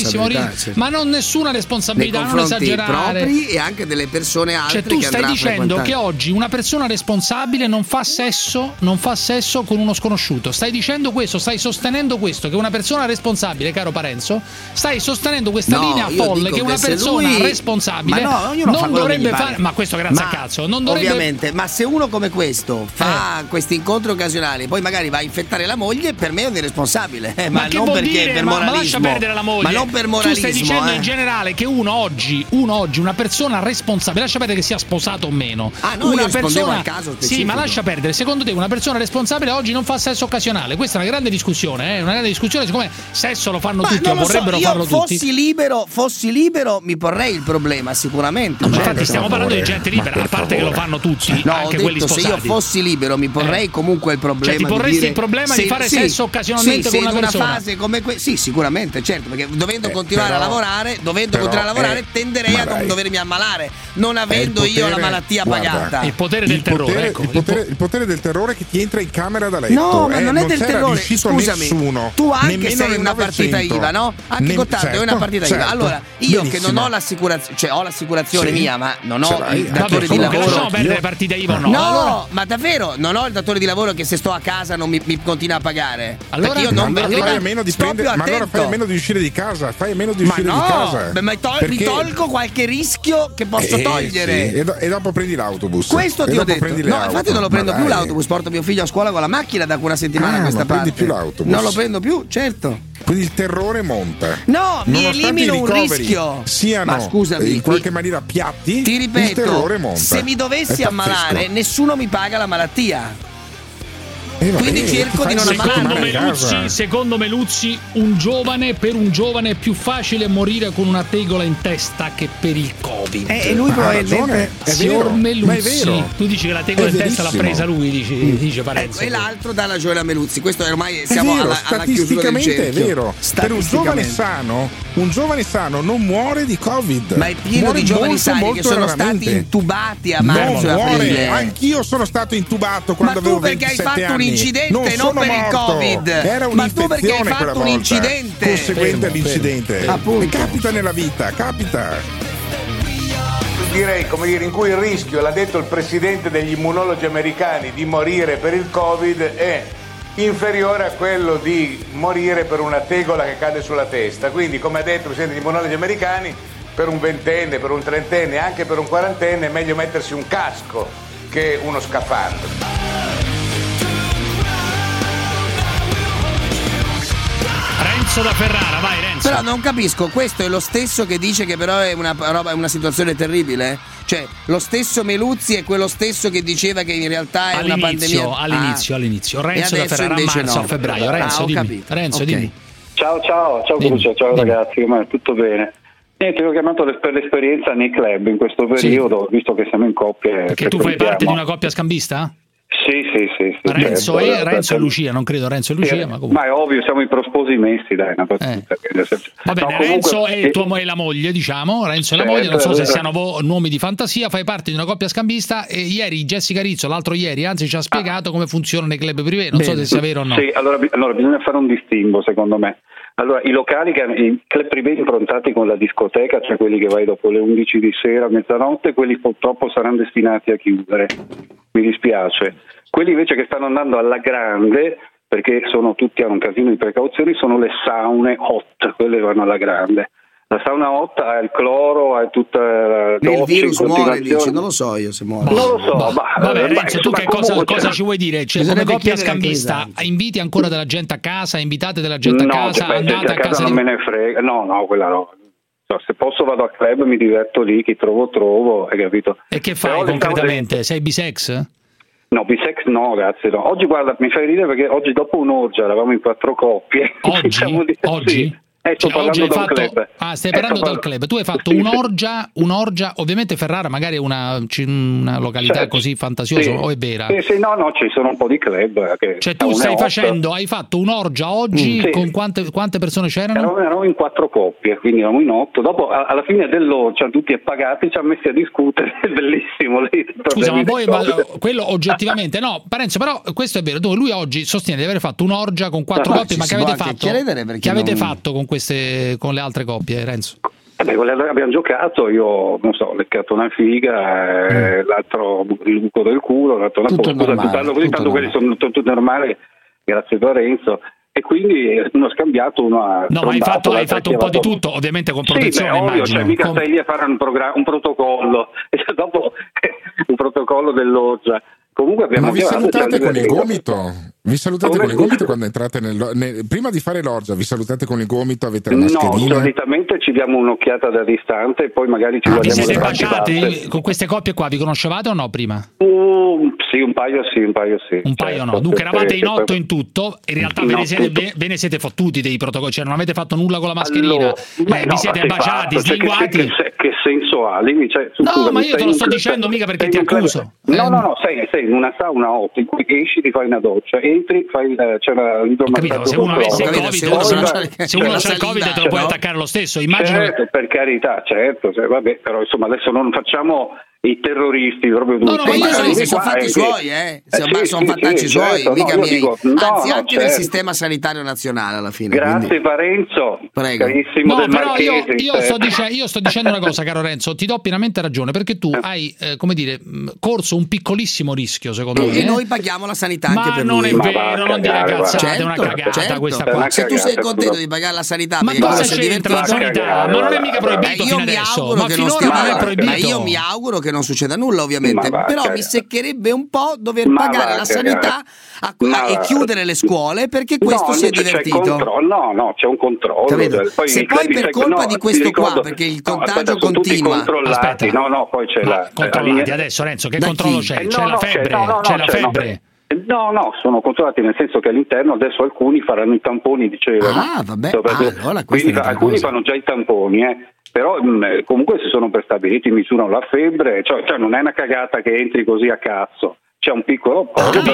ma non nessuna responsabilità, non esagerare, propri e anche delle persone altre. Cioè tu stai dicendo che oggi una persona responsabile non fa sesso con uno sconosciuto. Stai dicendo questo, stai sostenendo questo, che una persona responsabile, caro Parenzo, stai sostenendo questa linea folle che una persona responsabile non dovrebbe fare. Ma questo grazie a cazzo, non dovrebbe. Ovviamente, ma se uno come questo fa questi incontri occasionali, poi magari va a infettare la moglie, per me è un irresponsabile. Ma non perché dire? Per moralismo. Ma lascia perdere la moglie. Ma non per moralismo. Tu stai dicendo in generale che uno oggi, una persona responsabile, lascia perdere che sia sposato o meno. Una persona al caso specifico. Sì, ma lascia perdere. Secondo te una persona responsabile oggi non fa sesso occasionale? Questa è una grande discussione, una grande discussione, siccome sesso lo fanno tutti o vorrebbero farlo tutti. Fossi libero mi porrei il problema sicuramente. No, infatti stiamo parlando di gente libera, a parte che lo fanno tutti, anche quelli sposati. Se io fossi libero mi porrei comunque il problema. Cioè ti porresti il problema di fare sesso occasionalmente con una persona? In una fase come sì, sicuramente, certo, perché dovendo continuare a lavorare, tenderei a non dovermi ammalare, non avendo io la malattia pagata. Il potere del terrore, il potere del terrore che ti entra in camera da letto. No, ma non è del terrore. Scusami, tu anche sei una partita IVA, no? Anche Gottardo è una partita IVA. Allora, io che non ho l'assicurazione, cioè ho l'assicurazione mia, ma non ho il datore di lavoro. Lasciamo perdere partita IVA o no? No, ma davvero non ho il datore di lavoro che se sto a casa non mi continua a pagare. Allora io non fai a meno di ma allora fai a meno di uscire di casa, di casa. Mi tolgo qualche rischio che posso togliere. E dopo prendi l'autobus. Questo ti ho detto. No, infatti non lo prendo più l'autobus, porto mio figlio a scuola con la macchina da una settimana a questa parte. Più l'autobus. Non lo prendo più, certo. Quindi il terrore monta. No, mi elimino un rischio. Siano in qualche maniera piatti, ti ripeto, il terrore monta. Se mi dovessi ammalare, nessuno mi paga la malattia. Quindi cerco di non ammalarmi. Secondo Meluzzi, per un giovane è più facile morire con una tegola in testa che per il Covid. E lui probabilmente signor Meluzzi. Tu dici che la tegola in testa l'ha presa lui, dice Parenzo. E l'altro dà ragione a Meluzzi. Questo ormai siamo alla chiusura del cerchio. È vero. Per un giovane sano non muore di Covid. Ma è pieno di giovani sani che sono stati intubati a marzo e aprile. Anch'io sono stato intubato quando avevo 27 anni. Incidente, non per il Covid. Era ma tu perché hai fatto un incidente conseguente all'incidente. E capita nella vita, capita. Direi, in cui il rischio, l'ha detto il presidente degli immunologi americani, di morire per il Covid è inferiore a quello di morire per una tegola che cade sulla testa. Quindi, come ha detto il presidente degli immunologi americani, per un ventenne, per un trentenne, anche per un quarantenne è meglio mettersi un casco che uno scafandro. Renzo da Ferrara, vai Renzo. Però non capisco, questo è lo stesso che dice che però è una situazione terribile? Cioè, lo stesso Meluzzi è quello stesso che diceva che in realtà è una pandemia. All'inizio. Renzo da Ferrara a marzo, a febbraio. Renzo, dimmi. Renzo, dimmi. Ciao Cruce, ciao ragazzi, tutto bene? Niente, ho chiamato per l'esperienza nei club in questo periodo, visto che siamo in coppia. Perché tu fai parte di una coppia scambista? Renzo e Lucia, non credo Renzo e Lucia, ma comunque. Ma è ovvio, siamo i prosposi messi, dai, una battuta. Va bene, comunque, Renzo è la moglie, diciamo. Renzo e la moglie, non so se siano nomi di fantasia, fai parte di una coppia scambista e ieri Jessica Rizzo, l'altro ieri, anzi ci ha spiegato come funzionano i club privé, non so se sia vero o no. Sì, allora bisogna fare un distinguo, secondo me. Allora, i club privé improntati con la discoteca, cioè quelli che vai dopo le 11 di sera, mezzanotte, quelli purtroppo saranno destinati a chiudere. Mi dispiace. Quelli invece che stanno andando alla grande, perché hanno un casino di precauzioni, sono le saune hot, quelle vanno alla grande. La sauna hot ha il cloro, ha tutta la il virus muore, dici, non lo so io se muore. Non lo so, vabbè, Renzo, tu che cosa ci vuoi dire? Cioè, come coppia scambista, inviti ancora della gente a casa, invitate della gente a casa, andate a casa non me ne frega. No, quella no. Se posso vado a club, mi diverto lì, chi trovo, hai capito? E che fai concretamente? Sei bisex? No, bisex no, grazie. No. Oggi guarda, mi fai ridere perché oggi dopo un'orgia eravamo in 4 coppie. Oggi? Sì. Sto parlando dal club. Stai parlando dal club. Tu hai fatto un'orgia, ovviamente Ferrara magari è una località così fantasiosa, o è vera? Sì, no, ci sono un po' di club. Cioè tu hai fatto un'orgia oggi, con quante persone c'erano? Eravamo in 4 coppie, quindi eravamo in 8. Dopo, alla fine dell'orgia, tutti appagati, ci hanno messi a discutere, è bellissimo. Scusa, ma quello oggettivamente, no, Parenzo, però questo è vero, lui oggi sostiene di aver fatto un'orgia con 4 coppie, ma che avete fatto con le altre coppie, Renzo? Abbiamo giocato, io non so, ho leccato una figa, l'altro il buco del culo, l'altro una cosa. Scusa, parlo così, tanto quelli sono tutto normale, grazie a Renzo. E quindi hanno scambiato uno. No, ma hai fatto un po' di tutto, ovviamente con protezione. Sì, ovvio, cioè mica stai lì a fare un protocollo, e dopo un protocollo dell'orgia. Comunque abbiamo. Ma vi salutate con il gomito? Vi salutate con il gomito quando entrate prima di fare l'orgia, vi salutate con il gomito, avete la mascherina? No, solitamente ci diamo un'occhiata da distante e poi magari ci guardiamo. Vi siete baciati con queste coppie qua? Vi conoscevate o no prima? Sì, un paio sì. Un paio no. Dunque eravate in 8 in tutto, in realtà ve ne siete fottuti dei protocolli, cioè non avete fatto nulla con la mascherina, vi siete baciati, slinguati. Che senso ha? No, ma io te lo sto dicendo mica perché ti accuso. No, sei in una sauna 8 in cui esci, ti fai una doccia, entri, c'è l'idromassaggio. Se uno avesse il Covid, se uno c'ha il Covid te lo puoi attaccare lo stesso, immagino. Certo, per carità, certo, vabbè, però insomma adesso non facciamo i terroristi proprio no, ma io sono fatti suoi, sono fattacci suoi, mica miei. Anzi, anche del sistema sanitario nazionale alla fine. Grazie Parenzo. Prego. No, però io sto dicendo una cosa, caro Renzo, ti do pienamente ragione, perché tu hai, corso un piccolissimo rischio, secondo me. E noi paghiamo la sanità anche per lui. Ma non è vero, non dire cazzate, è una cagata questa qua. Se tu sei contento di pagare la sanità, ma cosa c'entra la sanità? Ma non è mica proibito fino adesso. Ma finora non è proibito. Ma io mi auguro che non succeda nulla, ovviamente, però mi seccherebbe un po' dover pagare la sanità e chiudere le scuole perché questo si è divertito. No, c'è un controllo. Se poi per colpa di questo qua, perché il contagio continua. Aspetta. Poi c'è controllati adesso, Renzo, che controllo c'è? C'è la febbre? C'è la febbre? No, sono controllati nel senso che all'interno adesso alcuni faranno i tamponi, dicevano. Vabbè. Quindi alcuni fanno già i tamponi, però comunque si sono prestabiliti, misurano la febbre, cioè non è una cagata che entri così a cazzo. C'è un piccolo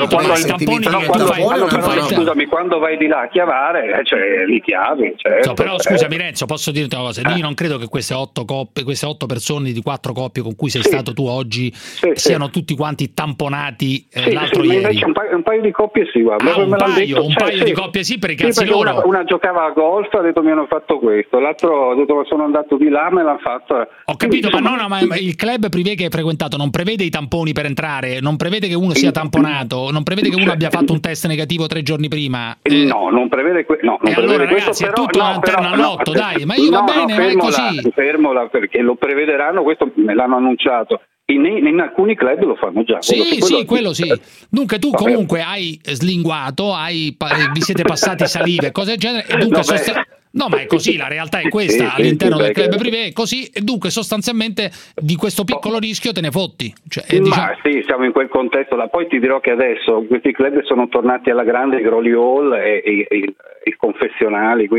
scusami, quando vai di là a chiavare, li chiavi, certo. Però scusami Renzo, posso dirti una cosa, io non credo che queste 8 persone di 4 coppie con cui sei stato tu oggi siano tutti quanti tamponati l'altro ieri. Invece un paio di coppie sì, guarda. Un paio di coppie sì, per i cazzi loro. Una giocava a golf, ha detto mi hanno fatto questo, l'altro ha detto sono andato di là, me l'hanno fatto. Ho capito, ma il club privé che hai frequentato non prevede i tamponi per entrare, non prevede che uno sia tamponato, non prevede che uno abbia fatto un test negativo 3 giorni prima. No, non prevede questo. E allora ragazzi, è tutto interno all'otto, dai, ma io va bene, ma è così. Fermola, perché lo prevederanno, questo me l'hanno annunciato. In alcuni club lo fanno già. Quello sì. Dunque tu comunque hai slinguato, vi siete passati salive, cose del genere, e dunque no, ma è così, la realtà è questa, all'interno del club privé è così, e dunque sostanzialmente di questo piccolo rischio te ne fotti. Sì, siamo in quel contesto là. Poi ti dirò che adesso questi club sono tornati alla grande, i Groli Hall e i confessionali, quindi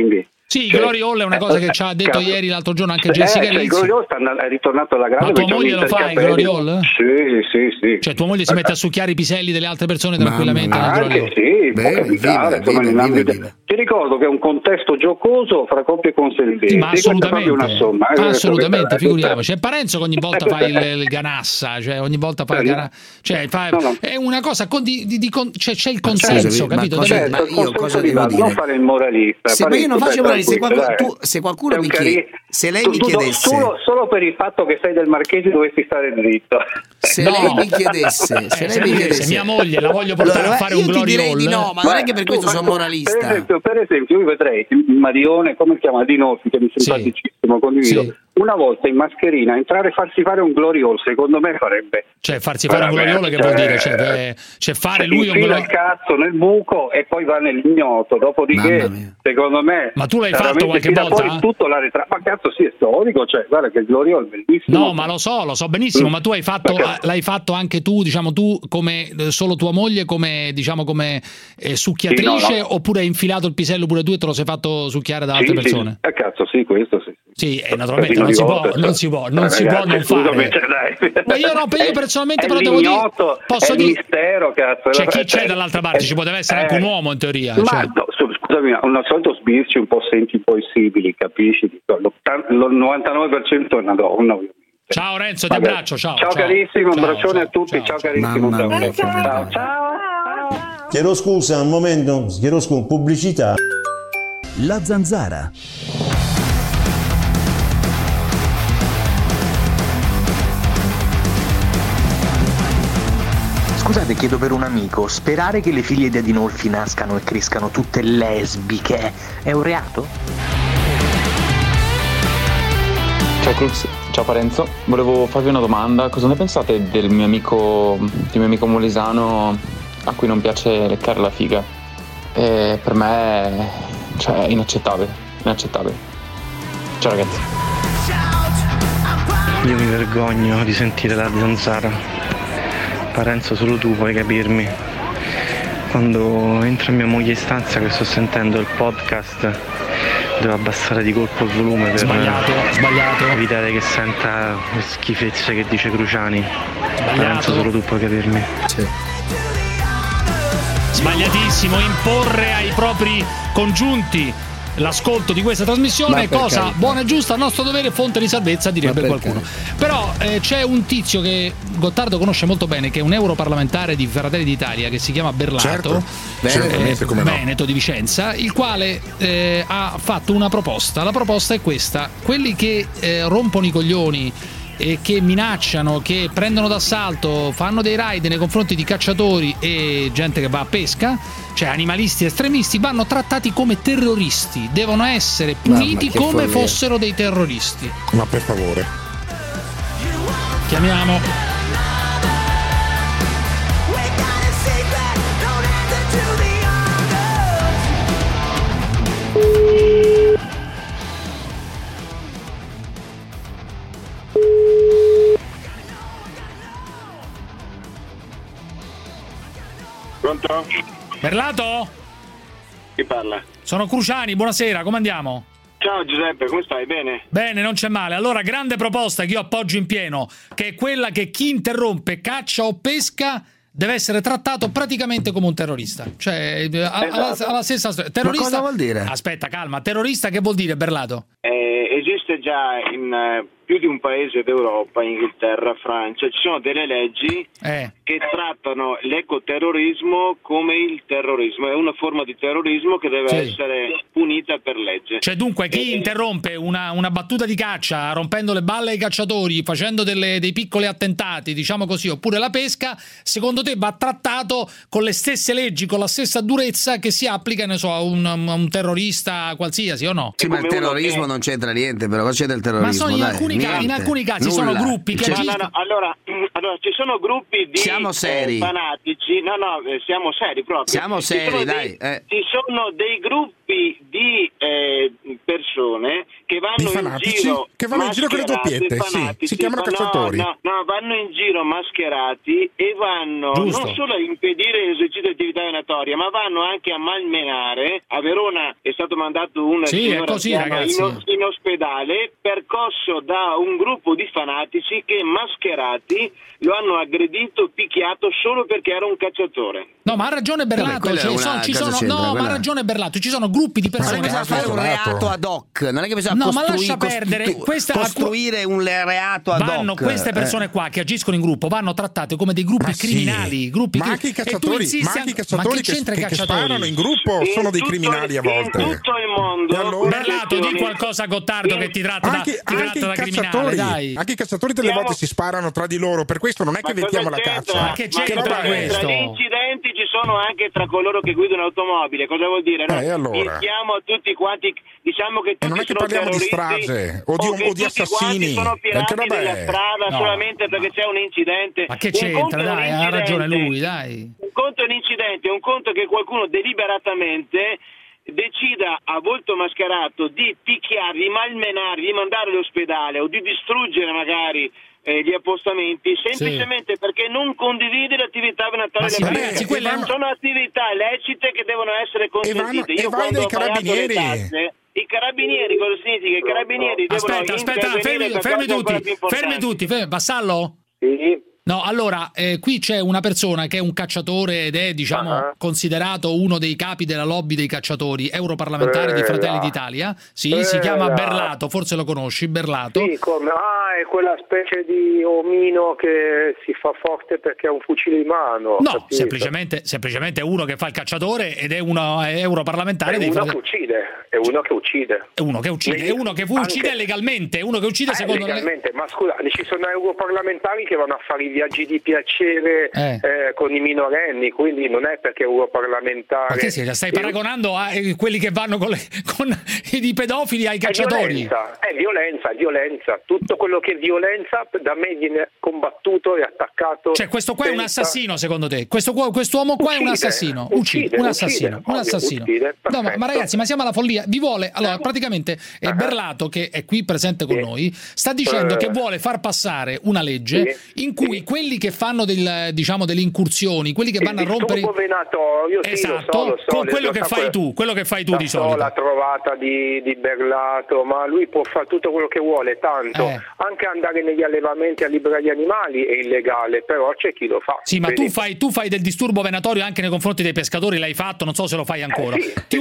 Sì, Glory Hall è una cosa che ci ha detto ieri, l'altro giorno anche Jessica Rizzi. Glory Hall è ritornato alla grande. Ma tua moglie lo fa il Glory Hall? Sì. Cioè tua moglie si mette a succhiare i piselli delle altre persone tranquillamente nel Glory Hall? Sì, può capitare. Ti ricordo che è un contesto giocoso fra coppie consententi. Ma assolutamente, figuriamoci. È Parenzo che ogni volta fa il ganassa, cioè ogni volta fa il ganassa. È una cosa c'è il consenso, capito? Ma io cosa devo dire? Non fare il moralista. Ma io non faccio moralista. Se qualcuno mi chiede, se lei mi chiedesse solo per il fatto che sei del Marchese dovessi stare dritto. Se lei mi chiedesse, mia moglie la voglio portare a fare un Glory Hall. Di no, ma non è che per questo sono moralista. Per esempio, io vedrei il Marione, come si chiama, Dinolfi, che mi è simpaticissimo, condivido. Sì. Una volta in mascherina entrare e farsi fare un Glory Hall, secondo me farebbe. Cioè farsi fare un Glory Hall che vuol dire? Cioè fare lui un Glory Hall. Il cazzo nel buco e poi va nell'ignoto. Dopodiché, secondo me. Ma tu l'hai fatto qualche volta? Tutto ma cazzo, sì, è storico. Cioè, guarda che il Glory Hall è bellissimo. No, ma lo so benissimo. Ma tu l'hai fatto anche tu, diciamo tu, come solo tua moglie, come succhiatrice, oppure hai infilato il pisello pure tu e te lo sei fatto succhiare da altre persone? Cazzo, sì, questo sì. Sì, naturalmente non si può non fare. Ma io personalmente però devo dire, posso dire, mistero, cazzo. C'è chi c'è dall'altra parte, ci poteva essere anche un uomo in teoria. Ma no, scusami, un solito sbirci un po' senti un po' sibili, capisci? L'99% è una donna, ovviamente. Ciao Renzo, ti abbraccio, ciao carissimo, un abbraccione a tutti, ciao carissimo. Ciao. Chiedo scusa un momento, pubblicità. La Zanzara. Scusate, chiedo per un amico, sperare che le figlie di Adinolfi nascano e crescano tutte lesbiche è un reato? Ciao Cruz, ciao Parenzo, volevo farvi una domanda, cosa ne pensate del mio amico molisano a cui non piace leccare la figa? Per me è inaccettabile. Ciao ragazzi. Io mi vergogno di sentire la Zanzara. Parenzo, solo tu puoi capirmi. Quando entra mia moglie in stanza che sto sentendo il podcast, devo abbassare di colpo il volume per sbagliato. evitare che senta le schifezze che dice Cruciani. Parenzo, solo tu puoi capirmi. Sì. Sbagliatissimo imporre ai propri congiunti l'ascolto di questa trasmissione, cosa buona e giusta, nostro dovere, fonte di salvezza, direbbe qualcuno. Però c'è un tizio che Gottardo conosce molto bene, che è un europarlamentare di Fratelli d'Italia, che si chiama Berlato, Veneto di Vicenza, il quale ha fatto una proposta. La proposta è questa: quelli che rompono i coglioni e che minacciano, che prendono d'assalto, fanno dei raid nei confronti di cacciatori e gente che va a pesca, cioè animalisti estremisti, vanno trattati come terroristi, devono essere puniti come fossero dei terroristi. Ma per favore, chiamiamo Pronto? Berlato? Chi parla? Sono Cruciani, buonasera, come andiamo? Ciao Giuseppe, come stai? Bene? Bene, non c'è male. Allora, grande proposta che io appoggio in pieno, che è quella che chi interrompe caccia o pesca deve essere trattato praticamente come un terrorista. Cioè, alla stessa storia. Terrorista. Ma cosa vuol dire? Aspetta, calma. Terrorista che vuol dire, Berlato? Esiste già in più di un paese d'Europa, Inghilterra, Francia, ci sono delle leggi che trattano l'ecoterrorismo come il terrorismo. È una forma di terrorismo che deve essere punita per legge. Cioè, dunque, chi interrompe una battuta di caccia, rompendo le balle ai cacciatori, facendo dei piccoli attentati, diciamo così, oppure la pesca, secondo te va trattato con le stesse leggi, con la stessa durezza che si applica, ne so, a un terrorista qualsiasi, o no? Sì, ma il terrorismo non c'entra niente, però cosa c'è del terrorismo? Ma sono in alcuni casi sono gruppi che allora ci sono gruppi di fanatici. No, siamo seri proprio. Siamo seri, dai. Ci sono dei gruppi gruppi di persone che vanno in giro con le doppiette, si chiamano cacciatori. No, vanno in giro mascherati e vanno non solo a impedire l'esercizio di attività venatoria, ma vanno anche a malmenare. A Verona è stato mandato una signora in ospedale, percosso da un gruppo di fanatici che mascherati lo hanno aggredito, picchiato solo perché era un cacciatore. No, ma ha ragione Berlato, ha ragione Berlato, ci sono gruppi di persone che bisogna fare un reato ad hoc, non è che bisogna costruire un reato ad hoc. Queste persone qua che agiscono in gruppo vanno trattate come dei gruppi criminali, ma anche i cacciatori, che sparano in gruppo sono dei criminali a volte. In tutto il mondo. Allora, Berlato, di qualcosa a Gottardo che ti tratta da criminale, dai. Anche i cacciatori delle volte si sparano tra di loro, per questo non è che vetiamo la caccia. Ma che c'entra questo? Tra gli incidenti ci sono anche tra coloro che guidano automobile. Cosa vuol dire? Allora. Chiamo a tutti quanti, diciamo che tutti non è che parliamo di strage o di assassini. Sono pirati della strada solamente perché c'è un incidente. Ma che c'entra? Dai, ha ragione lui, dai. Un conto è un incidente, un conto è che qualcuno deliberatamente decida a volto mascherato di picchiarli, di malmenarli, di mandare all'ospedale o di distruggere magari gli appostamenti semplicemente perché non condivide l'attività venatoria delle persone. Sono attività lecite che devono essere consentite. Io quando ho pagato le tasse, i carabinieri, cosa significa? I carabinieri devono fermi tutti, Vassallo? Sì. No, allora, qui c'è una persona che è un cacciatore ed è, considerato uno dei capi della lobby dei cacciatori, europarlamentare di Fratelli d'Italia. Sì, si chiama Berlato, forse lo conosci, Berlato. Sì, come? È quella specie di omino che si fa forte perché ha un fucile in mano. No, semplicemente è uno che fa il cacciatore ed è uno europarlamentare dei Fratelli d'Italia. È uno che uccide. È uno che uccide legalmente, uno che uccide secondo legalmente. Ma scusa, ci sono europarlamentari che vanno a fare i viaggi di piacere con i minorenni, quindi non è perché è europarlamentare. Ma che la stai paragonando a quelli che vanno con i pedofili ai cacciatori? È violenza. Tutto quello che è violenza da me viene combattuto e attaccato. Cioè questo qua è un assassino secondo te? Quest'uomo qua è un assassino? Uccide. Un assassino. No, ma ragazzi, ma siamo alla follia. Vi vuole, allora praticamente è Berlato, che è qui presente con noi, sta dicendo che vuole far passare una legge in cui quelli che fanno delle incursioni, quelli che vanno a rompere venatorio, esatto, con quello che fai tu di solito. La trovata di Berlato, ma lui può fare tutto quello che vuole, tanto anche andare negli allevamenti a liberare gli animali è illegale, però c'è chi lo fa. Sì, ma tu fai del disturbo venatorio anche nei confronti dei pescatori, l'hai fatto, non so se lo fai ancora.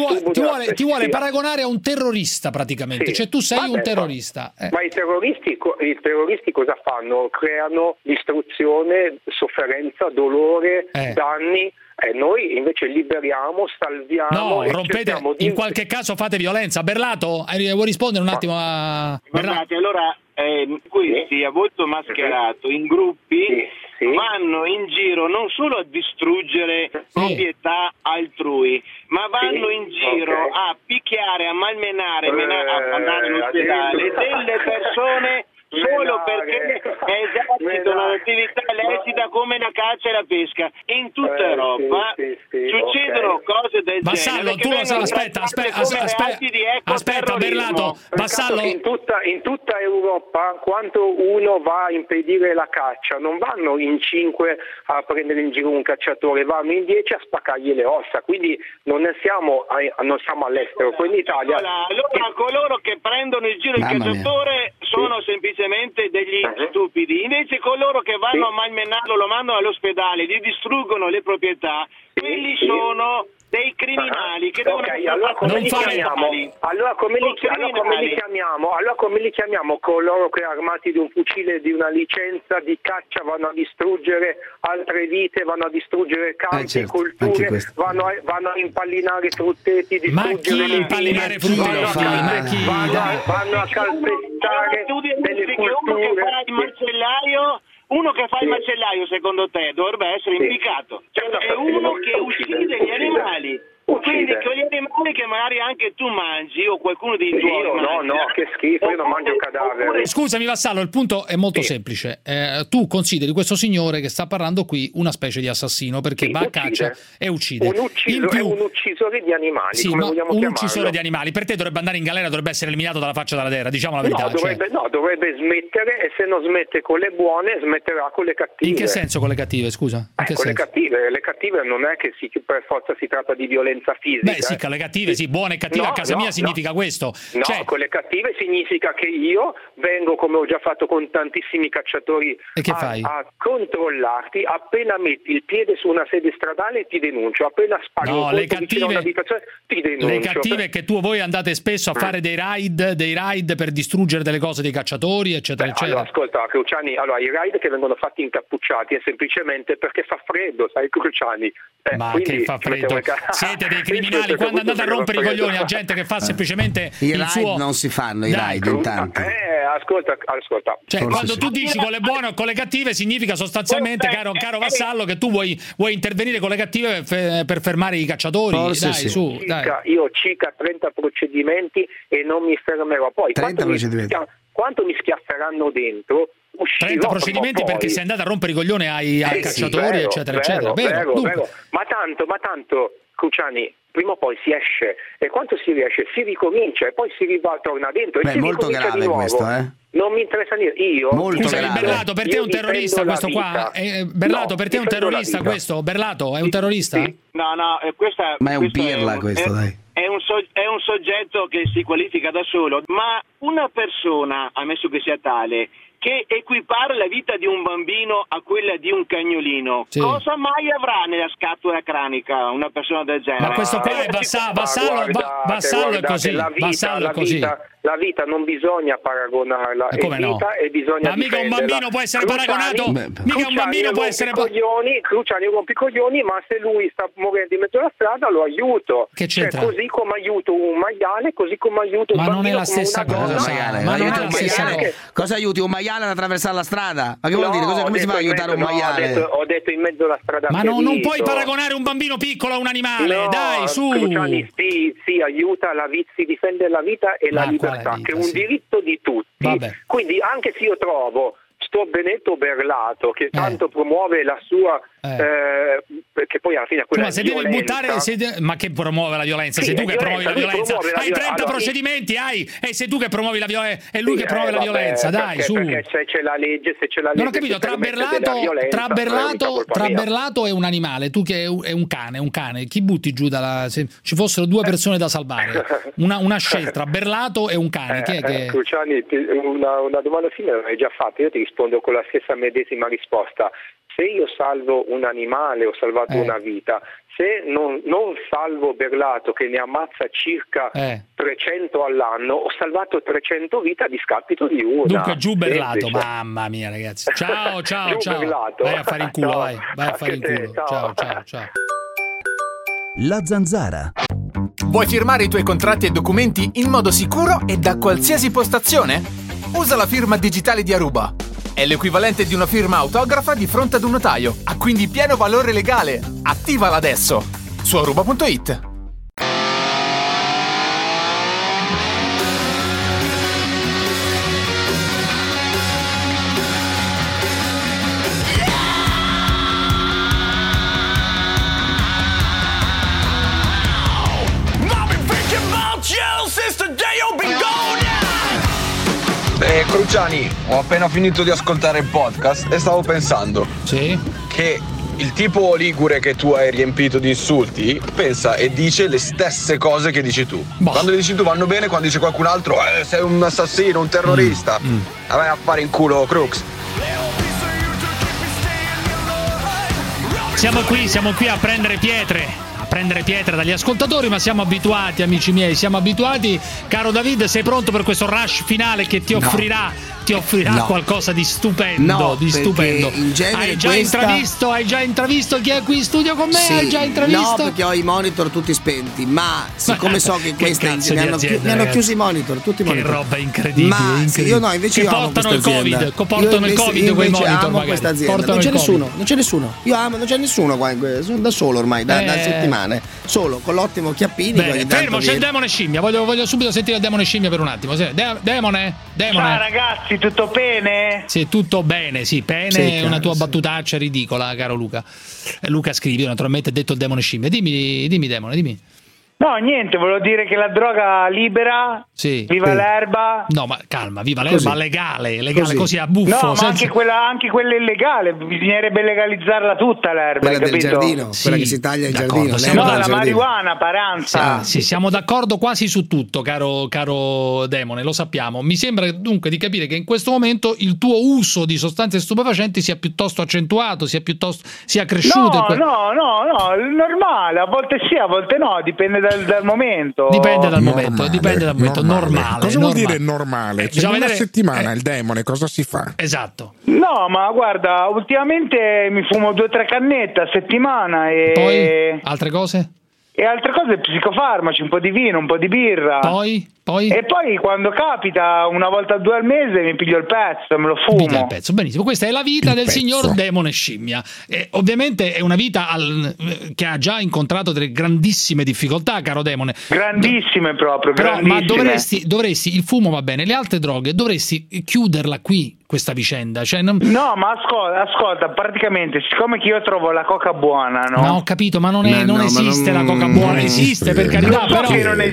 Ti vuole paragonare a un terrorista praticamente, cioè tu sei un terrorista. Ma i terroristi cosa fanno? Creano distruzione, sofferenza, dolore, danni. Noi invece liberiamo, salviamo. No, rompete, in qualche caso fate violenza. Berlato, vuoi rispondere un attimo a Berlato? Allora, questi a volto mascherato in gruppi vanno in giro non solo a distruggere proprietà altrui, ma vanno in giro a picchiare, a malmenare, a mandare all'ospedale delle persone solo perché esercitano un'attività lecita come la caccia e la pesca. In tutta Europa succedono cose del Vassallo, genere. Vassallo, aspetta, Berlato, Vassallo. In tutta Europa, quando uno va a impedire la caccia, non vanno in 5 a prendere in giro un cacciatore, vanno in 10 a spaccargli le ossa, quindi non siamo all'estero. Qui in Italia. Allora coloro che prendono in giro il cacciatore sono semplicemente degli stupidi, invece coloro che vanno a malmenarlo, lo mandano all'ospedale, gli distruggono le proprietà, quelli sono dei criminali che devono come li chiamiamo coloro che armati di un fucile, di una licenza di caccia vanno a distruggere altre vite, vanno a distruggere campi, culture, vanno a impallinare frutteti, distruggere impallinare frutteti, vanno a calpestare delle culture. Uno che fa il macellaio, secondo te, dovrebbe essere impiccato. Cioè, è uno che uccide gli animali. Quindi quegli animali che magari anche tu mangi o qualcuno dei tuoi no, che schifo, io non mangio cadaveri. Scusami Vassallo, il punto è molto semplice. Tu consideri questo signore che sta parlando qui una specie di assassino, perché va a caccia e uccide. È un uccisore di animali, sì, come ma vogliamo un chiamarlo. Uccisore di animali. Per te dovrebbe andare in galera, dovrebbe essere eliminato dalla faccia della terra, diciamo la verità. Dovrebbe smettere, e se non smette con le buone smetterà con le cattive. In che senso con le cattive, scusa? Le cattive non è che per forza si tratta di violenza fisica. Beh sì, con le cattive sì, buone e cattive a casa mia significa questo. No, con le cattive significa che io vengo, come ho già fatto con tantissimi cacciatori, a controllarti. Appena metti il piede su una sede stradale ti denuncio, appena spari le cattive, ti denuncio. Le cattive è che voi andate spesso a fare dei raid per distruggere delle cose dei cacciatori, eccetera, eccetera. Allora, ascolta, Cruciani, i raid che vengono fatti incappucciati è semplicemente perché fa freddo, sai, Cruciani. Ma che fa freddo? Siete dei criminali. Quando andate a rompere i coglioni a gente che fa semplicemente i raid non si fanno i raid intanto. Ascolta. Cioè, quando tu dici con le buone o con le cattive, significa sostanzialmente, caro Vassallo, che tu vuoi intervenire con le cattive per fermare i cacciatori. Io ho circa 30 procedimenti e non mi fermerò. Poi quanto mi schiafferanno dentro? 30 procedimenti perché sei andato a rompere i coglioni ai cacciatori, eccetera, eccetera. Vero. Ma tanto, Cruciani, prima o poi si esce, e quando si riesce si ricomincia e poi torna dentro e si molto ricomincia grave di nuovo. Questo, Non mi interessa niente. Berlato, per te è un terrorista questo qua? Berlato, per te è un terrorista questo? Berlato, è un terrorista? No, questa... Ma è un pirla questo, dai. È un soggetto che si qualifica da solo, ma una persona, ammesso che sia tale, che equipara la vita di un bambino a quella di un cagnolino, cosa mai avrà nella scatola cranica una persona del genere? Ma questo qua è Vassallo è così. Vassallo è così. La vita non bisogna paragonarla, e bisogna ma mica un bambino può essere paragonato. Mica un bambino può essere Cruciani rompe i coglioni, ma se lui sta morendo in mezzo alla strada lo aiuto. Che c'entra? Così come aiuto un maiale, così come aiuto un bambino. Ma non è la stessa cosa. Cosa aiuti un maiale ad attraversare la strada? Ma che vuol dire? Come si fa a aiutare un maiale? Ho detto in mezzo alla strada. Ma non puoi paragonare un bambino piccolo a un animale, dai, su. Cruciani si aiuta si difende la vita e la libertà, che è un diritto di tutti. Quindi anche se io trovo sto Benedetto Berlato che tanto promuove la sua perché poi alla fine quella ma che promuove la violenza? Sei tu che promuovi la violenza. Hai 30 procedimenti, e sei tu che promuovi la violenza, è lui che promuove la violenza, dai, su. Perché se c'è la legge, non ho capito, tra Berlato e un animale, tu che è un cane, chi butti giù se ci fossero due persone da salvare, una scelta tra Berlato e un cane, chi è che... Cruciani, una domanda simile l'hai già fatta, io ti rispondo con la stessa medesima risposta. Se io salvo un animale ho salvato una vita, se non salvo Berlato che ne ammazza circa 300 all'anno, ho salvato 300 vite a discapito di una. Dunque giù Berlato, mamma mia ragazzi. Ciao. Berlato. Vai a fare in culo, vai a fare in culo. Ciao. La Zanzara. Vuoi firmare i tuoi contratti e documenti in modo sicuro e da qualsiasi postazione? Usa la firma digitale di Aruba. È l'equivalente di una firma autografa di fronte ad un notaio. Ha quindi pieno valore legale. Attivala adesso su aruba.it. Cruciani, ho appena finito di ascoltare il podcast e stavo pensando che il tipo ligure che tu hai riempito di insulti pensa e dice le stesse cose che dici tu. Quando le dici tu vanno bene, quando dice qualcun altro sei un assassino, un terrorista. Vai a fare in culo, Crux. Siamo qui a prendere pietre dagli ascoltatori, ma siamo abituati, amici miei, caro David. Sei pronto per questo rush finale che ti offrirà ti offrirà qualcosa di stupendo, di stupendo. In genere hai già intravisto chi è qui in studio con me? Sì, hai già intravisto? No, perché ho i monitor tutti spenti, ma siccome so che questa mi hanno chiuso i monitor, tutti i monitor. Che roba incredibile. Ma io no, invece che io amo portano il Covid, portano il Covid quei monitor magari. Questa azienda. Non c'è nessuno. Io amo, non c'è nessuno qua, sono da solo ormai da settimane, solo con l'ottimo Chiappini. Fermo, c'è il demone scimmia, voglio subito sentire il demone scimmia per un attimo. Demone. Ciao ragazzi, tutto bene? Sì, tutto bene, sì, bene, è una tua battutaccia ridicola, caro Luca. Luca scrive, naturalmente detto il demone scimmia. Dimmi demone, dimmi. No, niente, volevo dire che la droga libera, viva l'erba. No, ma calma, viva l'erba legale così a buffo. No, ma anche quella illegale, bisognerebbe legalizzarla tutta l'erba, quella del giardino, quella che si taglia il giardino. No, la marijuana, Paranza. Sì, siamo d'accordo quasi su tutto, caro demone, lo sappiamo. Mi sembra dunque di capire che in questo momento il tuo uso di sostanze stupefacenti sia piuttosto accentuato, sia cresciuto. No, è normale, a volte sì, a volte no, dipende dal momento. Dipende dal momento, normale. Cosa vuol dire normale? Cioè, in una settimana il demone cosa si fa? Esatto. No, ma guarda, ultimamente mi fumo 2 o 3 cannette a settimana e poi altre cose? E altre cose, psicofarmaci, un po' di vino, un po' di birra. Poi? E poi quando capita, una volta o 2 al mese, mi piglio il pezzo, me lo fumo. Il pezzo, benissimo. Questa è la vita del signor demone scimmia. Ovviamente è una vita che ha già incontrato delle grandissime difficoltà, caro demone. Grandissime proprio, però, grandissime. Ma dovresti, il fumo va bene, le altre droghe, dovresti chiuderla qui, questa vicenda. Cioè, No, ma ascolta, praticamente, siccome che io trovo la coca buona, no? No, ho capito, ma non esiste la coca buona, esiste per carità. Lo so che non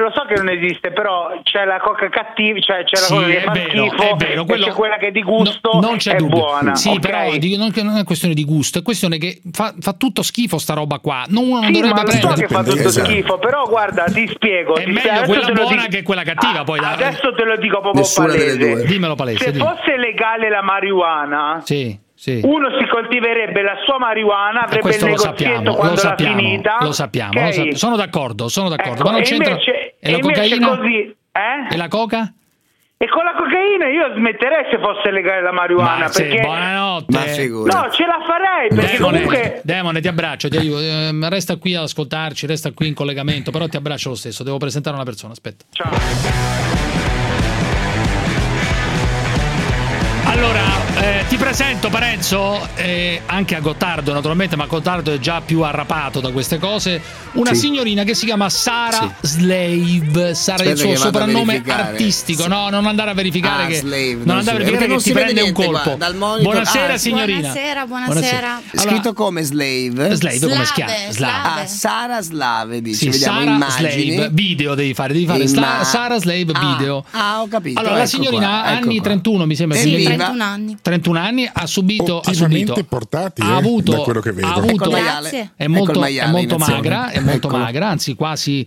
esiste, però c'è la coca cattiva, cioè c'è la coca che fa schifo, c'è quella che di gusto non c'è è dubbio. buona. Sì, però non è questione di gusto, è questione che fa tutto schifo sta roba qua. Uno non dovrebbe prendere. So che fa tutto schifo, però guarda, ti spiego. È meglio quella buona che quella cattiva. Poi adesso te lo dico proprio palese. Dimmelo palese. Se fosse legale la marijuana, sì. Uno si coltiverebbe la sua marijuana, avrebbe il negozietto quando l'ha finita. Lo sappiamo. Sono d'accordo, ecco, ma non c'entra. E la cocaina? Così, E la coca? E con la cocaina io smetterei se fosse legale la marijuana. Perché buonanotte. Ma figurati. No, ce la farei perché comunque. Demone, ti abbraccio, ti aiuto. Resta qui ad ascoltarci, resta qui in collegamento, però ti abbraccio lo stesso. Devo presentare una persona, aspetta. Ciao. Allora, ti presento Parenzo, anche a Gottardo naturalmente, ma Gottardo è già più arrapato da queste cose, una signorina che si chiama Sara Slave. Sara è il suo soprannome artistico. No, non andare a verificare non andare a verificare che ti prende un colpo. Buonasera signorina. Buonasera. Scritto come Slave. Slave come schiavo. Sara Slave dice, vediamo Sara immagini. Slave, video devi fare Sara Slave video. Ho capito. Allora la signorina ha anni 31 mi sembra. 31 anni ha subito portati, ha avuto, da quello che vedo. Ha avuto, è molto magra, anzi quasi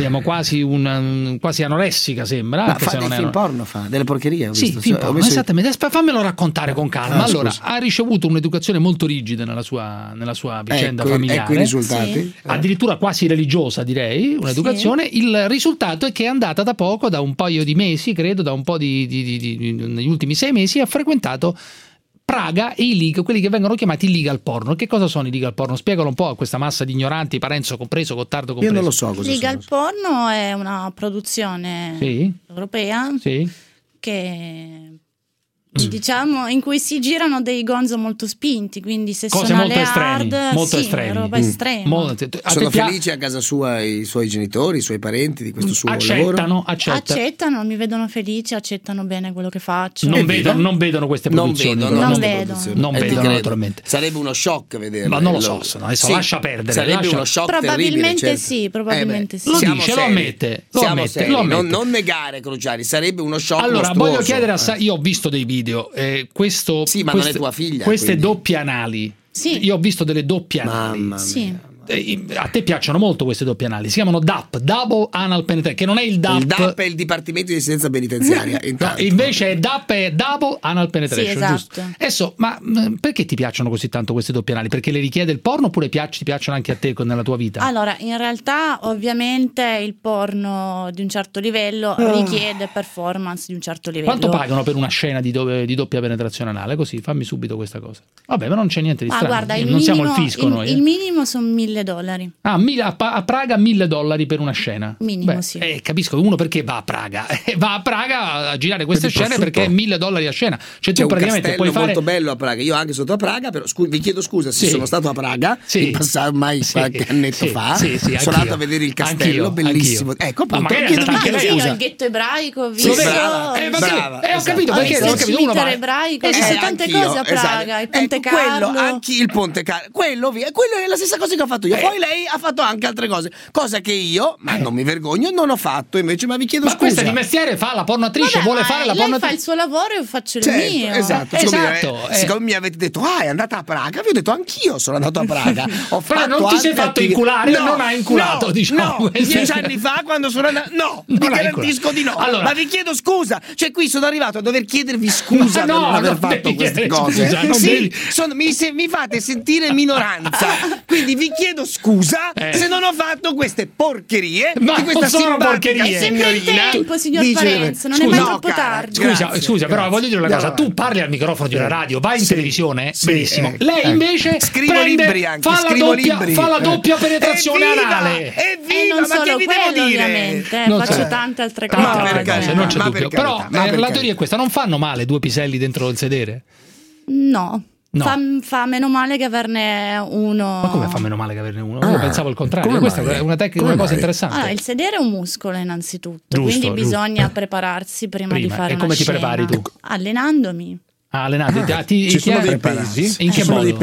anoressica sembra. Ma fa dei film porno, fa delle porcherie. Esattamente. Fammelo raccontare con calma. Allora, ha ricevuto un'educazione molto rigida nella sua vicenda familiare. Ecco i risultati. Sì. Addirittura quasi religiosa, direi, un'educazione. Sì. Il risultato è che è andata da poco, da un paio di mesi, credo, da un po' negli ultimi 6 mesi, ha frequentato Praga e quelli che vengono chiamati illegal porno. Che cosa sono i illegal porno? Spiegalo un po' a questa massa di ignoranti, Parenzo compreso, Gottardo compreso. Io non lo so cosa Legal porno è una produzione europea che diciamo in cui si girano dei gonzo molto spinti, quindi se cose sono molto estremi, molto estremi. Roba estrema. Sono felici a casa sua i suoi genitori, i suoi parenti di questo suo lavoro? Accettano, mi vedono felice, accettano bene quello che faccio. Non vedono queste produzioni. Non vedono naturalmente. Sarebbe uno shock vederlo. Ma non lo so, adesso lascia perdere. Sarebbe uno shock probabilmente terribile. Probabilmente sì. Lo dice, lo ammette. Non negare, Cruciani, sarebbe uno shock. Allora, voglio chiedere io ho visto dei video. Ma non è tua figlia. Queste doppie anali. Sì. Io ho visto delle doppie anali. Mamma mia. Sì. a te piacciono molto queste doppie anali, si chiamano DAP, Double Anal Penetration, che non è il DAP. Il DAP è il Dipartimento di Assistenza Penitenziaria. No, invece è DAP è Double Anal Penetration, sì, esatto. Giusto? Adesso, ma perché ti piacciono così tanto queste doppie anali? Perché le richiede il porno oppure ti piacciono anche a te nella tua vita? Allora, in realtà ovviamente il porno di un certo livello richiede performance di un certo livello. Quanto pagano per una scena di doppia penetrazione anale? Così, fammi subito questa cosa. Vabbè, ma non c'è niente di strano. Guarda, non siamo il fisco noi. Il minimo sono $1.000. A Praga $1.000 per una scena. Minimo, sì. Capisco uno perché va a Praga. Va a Praga a girare queste scene perché è $1.000 a scena. Cioè tu praticamente puoi fare molto bello a Praga. Io anche sotto a Praga, però vi chiedo scusa se sono stato a Praga in passato ormai qualche annetto fa. Sono andato a vedere il castello, bellissimo. Ecco, appunto, il ghetto ebraico, ho visto. Ho capito perché il cimitero ebraico, ci sono tante cose a Praga, il Ponte Carlo. Il Ponte Carlo, quello è la stessa cosa che ho fatto io. Poi lei ha fatto anche altre cose, cosa che io, ma non mi vergogno, non ho fatto invece, ma vi chiedo scusa. Ma questa di mestiere fa la pornoattrice, vuole fare la pornoattrice. Lei fa il suo lavoro e io faccio il mio. Esatto. Siccome mi avete detto è andata a Praga, vi ho detto anch'io sono andato a Praga. Però non ti sei fatto inculare, non hai inculato, diciamo. 10 anni fa quando sono andato, vi garantisco di no. Allora, ma vi chiedo scusa, cioè qui sono arrivato a dover chiedervi scusa per non aver fatto queste cose. Mi fate sentire minoranza, quindi vi chiedo scusa se non ho fatto queste porcherie ma di questa simpatica signorina. Tempo, signor Parenzo, non è mai troppo tardi. Scusa, però voglio dire una cosa, tu parli al microfono di una radio, vai in televisione, benissimo. Lei invece fa la doppia penetrazione anale. Evviva, ma che vi devo dire? Ovviamente, faccio tante altre cose. Non c'è dubbio. Però la teoria è questa, non fanno male 2 piselli dentro il sedere? No. Fa meno male che averne uno. Ma come fa meno male che averne uno? Io pensavo il contrario. Questa è una tecnica, una cosa interessante. Allora, il sedere è un muscolo innanzitutto, quindi bisogna prepararsi prima di fare una scena. E come ti prepari tu? Allenandomi. Ci sono dei pesi? In che modo?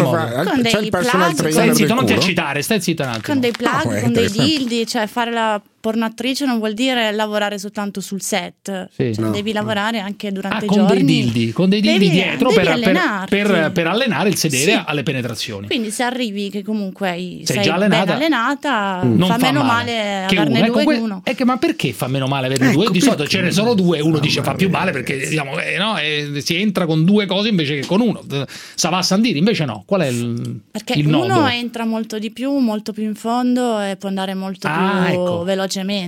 Con dei plug. Stai zitto, non ti eccitare, stai zitto un attimo. Con dei plug, con dei dildi, cioè fare la pornoattrice non vuol dire lavorare soltanto sul set, devi lavorare anche durante i giorni. Con dei dildi dietro per allenare il sedere alle penetrazioni. Quindi se arrivi che comunque sei già ben allenata, fa meno male averne 2 che uno. Ma perché fa meno male averne 2? Di solito ce ne sono 2, uno dice fa più male perché diciamo, si entra con 2 cose invece che con uno. Sa va a Sandiri, invece no. Qual è il nodo? Uno entra molto di più, molto più in fondo e può andare molto più velocemente.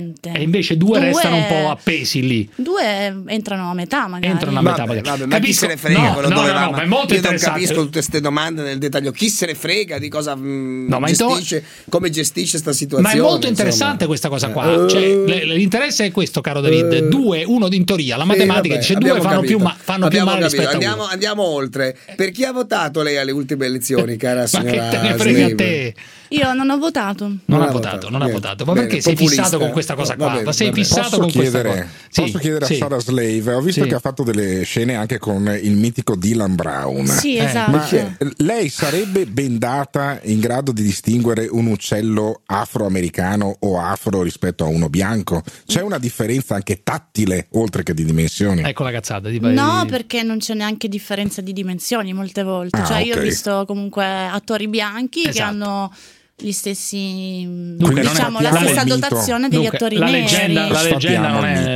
E invece 2 restano un po' appesi lì. 2 entrano a metà magari. Vabbè, ma chi se ne frega dove va? Ma è molto io non interessante. capisco tutte queste domande nel dettaglio. Chi se ne frega di cosa gestisce, come gestisce sta situazione? Ma è molto interessante questa cosa qua. Cioè, l'interesse è questo, caro David. 2, uno in teoria, la matematica dice 2 fanno più male rispetto a 1. Andiamo oltre. Per chi ha votato lei alle ultime elezioni, cara signora? Ma che te ne frega a te? Io non ho votato. Non ha votato. Ma perché sei fissato con questa cosa qua? Sei fissato con questa cosa? Posso chiedere a Sarah Slave? Ho visto che ha fatto delle scene anche con il mitico Dylan Brown. Sì, esatto. Ma lei sarebbe bendata in grado di distinguere un uccello afroamericano o afro rispetto a uno bianco? C'è una differenza anche tattile oltre che di dimensioni? Ecco la cazzata. No, perché non c'è neanche differenza di dimensioni molte volte. Io ho visto comunque attori bianchi che hanno gli stessi, diciamo, la stessa dotazione degli attori neri. La leggenda non è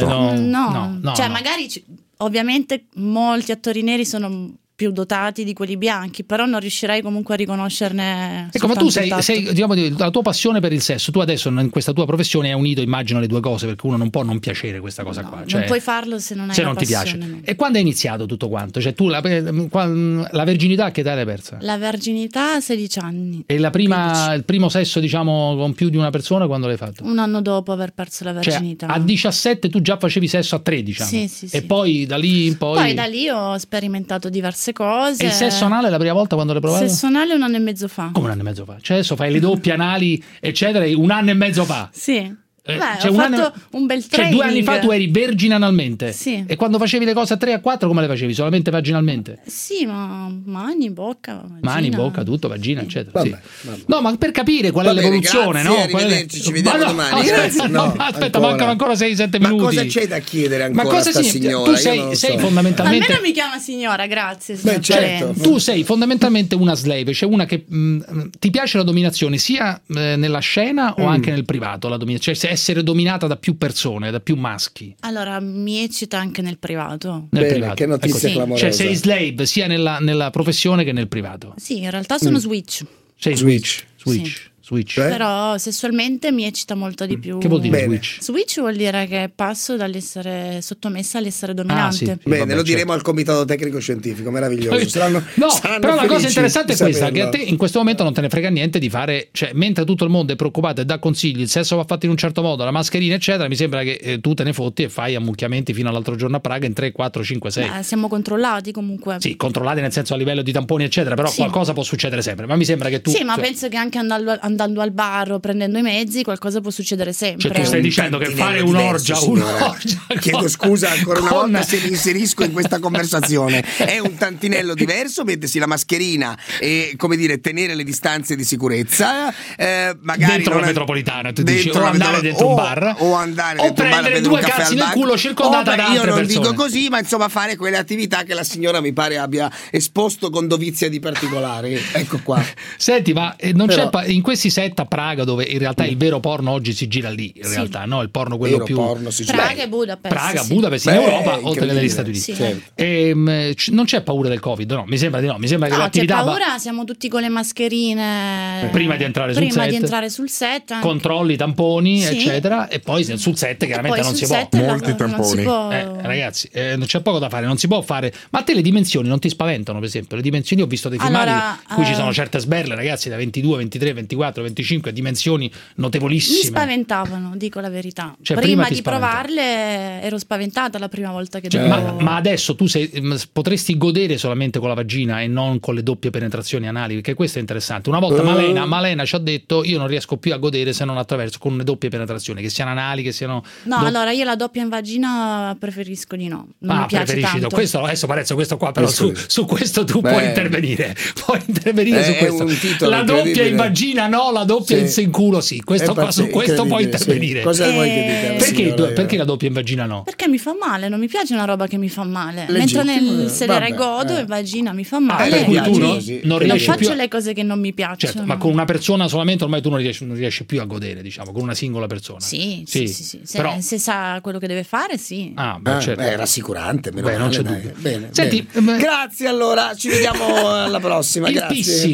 no. Cioè magari ovviamente molti attori neri sono più dotati di quelli bianchi, però non riuscirei comunque a riconoscerne. Ecco, ma tu sei diciamo, la tua passione per il sesso, tu adesso in questa tua professione hai unito, immagino, le 2 cose, perché uno non può non piacere questa cosa qua. Cioè, non puoi farlo se non hai la ti passione. Piace. E quando è iniziato tutto quanto? Cioè tu la verginità che età l'hai persa? La verginità a 16 anni. E il primo sesso, diciamo, con più di una persona quando l'hai fatto? Un anno dopo aver perso la verginità. Cioè, a 17 tu già facevi sesso a 3, diciamo. Sì. E poi da lì in poi... Poi da lì ho sperimentato diverse cose. E il sesso anale la prima volta quando l'hai provato? Il sesso anale 1 anno e mezzo fa. Come 1 anno e mezzo fa? Cioè adesso fai le doppie anali eccetera 1 anno e mezzo fa? Sì. Ho fatto un bel training. 2 anni fa tu eri vergine analmente. Sì. E quando facevi le cose a 3 e a 4 come le facevi? Solamente vaginalmente? Sì, ma mani, bocca, vagina. Mani, bocca, tutto, vagina, eccetera. Vabbè. No, ma per capire qual è l'evoluzione, grazie, no? Arrivederci, ci vediamo domani. Aspetta, mancano ancora 6-7 minuti. Ma cosa c'è da chiedere ancora a sta signora? Tu sei fondamentalmente... Almeno mi chiama signora, grazie. Certo. Tu sei fondamentalmente una slave, cioè una che ti piace la dominazione sia nella scena o anche nel privato, la dominazione, cioè essere dominata da più persone, da più maschi. Allora, mi eccita anche nel privato. Nel privato. Che notizia clamorosa. Cioè sei slave sia nella professione che nel privato. Sì, in realtà sono switch. Sei switch. Switch. Però sessualmente mi eccita molto di più. Che vuol dire switch? Switch vuol dire che passo dall'essere sottomessa all'essere dominante. Sì. Bene, lo diremo al comitato tecnico scientifico, meraviglioso. Saranno però la cosa interessante è questa, che a te in questo momento non te ne frega niente di fare, cioè mentre tutto il mondo è preoccupato e dà consigli, il sesso va fatto in un certo modo, la mascherina eccetera, mi sembra che tu te ne fotti e fai ammucchiamenti fino all'altro giorno a Praga in 3, 4, 5, 6. Siamo controllati comunque. Sì, controllati nel senso a livello di tamponi eccetera, però qualcosa può succedere sempre, ma mi sembra che tu... Sì, ma penso che anche andando al bar o prendendo i mezzi qualcosa può succedere sempre. Cioè tu stai dicendo che fare un'orgia chiedo scusa ancora una volta se mi inserisco in questa conversazione, è un tantinello diverso mettersi la mascherina e come dire tenere le distanze di sicurezza, magari dentro la metropolitana tu dici, o andare dentro un bar o andare dentro un bar a prendere un caffè al bar, culo circondata da altre persone. Io non dico così, ma insomma fare quelle attività che la signora mi pare abbia esposto con dovizia di particolari. Ecco qua. Senti, ma non c'è in questi set a Praga dove in realtà il vero porno oggi si gira lì, in realtà, no? Il porno quello più... Praga e Budapest. Budapest in Europa, oltre che negli Stati Uniti. Non c'è paura del Covid, no? Mi sembra di no. Mi sembra che l'attività... c'è paura, siamo tutti con le mascherine... Prima di entrare sul set. Anche. Controlli, tamponi, eccetera. E poi sul set chiaramente non si può. Molti tamponi. Ragazzi, non c'è poco da fare, non si può fare. Ma a te le dimensioni non ti spaventano, per esempio? Le dimensioni, ho visto dei filmati in cui ci sono certe sberle, ragazzi, da 22, 23, 24, 25 dimensioni notevolissime. Mi spaventavano, dico la verità. Cioè, prima di provarle ero spaventata la prima volta che ma adesso tu potresti godere solamente con la vagina e non con le doppie penetrazioni anali, perché questo è interessante. Una volta Malena ci ha detto io non riesco più a godere se non attraverso con le doppie penetrazioni, che siano anali, che siano... allora io la doppia in vagina preferisco di no. Non mi piace tanto. Questo, adesso Parenzo, questo qua però su questo tu puoi intervenire. Puoi intervenire su questo. La doppia in vagina no, la doppia in culo sì. Questo qua, su questo puoi intervenire. Cosa vuoi che dica? Perché la doppia in vagina no? Perché mi fa male, non mi piace una roba che mi fa male. Mentre nel sedere godo in vagina mi fa male. Per cui tu non faccio le cose che non mi piacciono. Certo, ma con una persona solamente ormai tu non riesci più a godere, diciamo, con una singola persona. Sì. Se sa quello che deve fare, sì. Certo. È rassicurante, non c'è dubbio. Bene. Senti, grazie allora, ci vediamo alla prossima. Il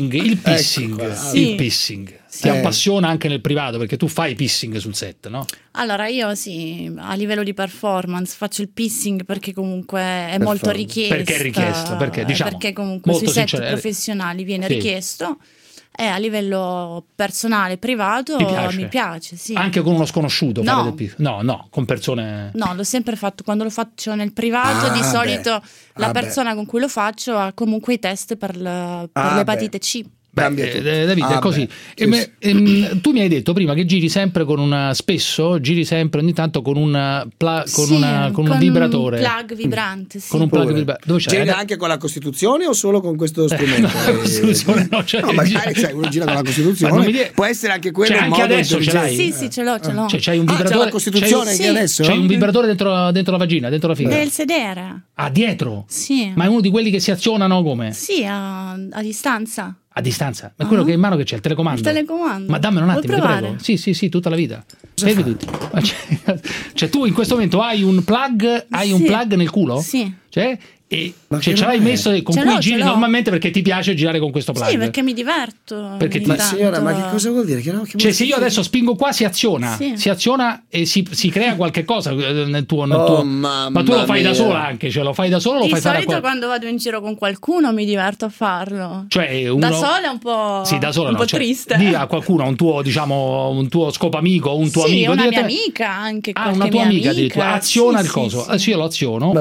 pissing. Ti appassiona anche nel privato, perché tu fai pissing sul set, no? Allora io sì, a livello di performance faccio il pissing perché comunque è molto richiesto. Perché è richiesto? Perché comunque sui set professionali viene richiesto. E a livello personale, privato mi piace, sì. Anche con uno sconosciuto fare del pissing? No, con persone... No, l'ho sempre fatto. Quando lo faccio nel privato di solito la persona con cui lo faccio ha comunque i test per l'epatite C. Davide, è così. Tu mi hai detto prima che giri sempre ogni tanto con un vibratore. Un plug vibrante, sì. Con un plug vibrante. Dove c'è? Giri anche con la Costituzione o solo con questo strumento? La Costituzione no, magari uno gira con la Costituzione. Può essere anche quello. Anche adesso ce l'hai? Sì, ce l'ho. Cioè c'hai un vibratore. C'è la Costituzione anche adesso? C'hai un vibratore dentro la vagina, dentro la figa? Del sedere. Dietro? Sì. Ma è uno di quelli che si azionano come? Sì, a distanza. A distanza? Ma quello che è in mano che c'è, il telecomando? Il telecomando. Ma dammelo un attimo, ti prego. Sì, tutta la vita. Vedi tutti. Cioè tu in questo momento hai un plug nel culo? Sì. E ce l'hai messo con cui giri normalmente perché ti piace girare con questo plug? Sì, perché mi diverto. Signora, ma che cosa vuol dire? Se io adesso spingo qua si aziona e si crea qualche cosa nel tuo ma tu lo fai da sola anche, lo fai da solo o lo fai fare di solito quando vado in giro con qualcuno mi diverto a farlo. Cioè da sola è un po' triste. Dì a qualcuno, un tuo scopamico, un tuo amico, una mia amica anche, una tua amica addirittura aziona il coso. Io lo aziono.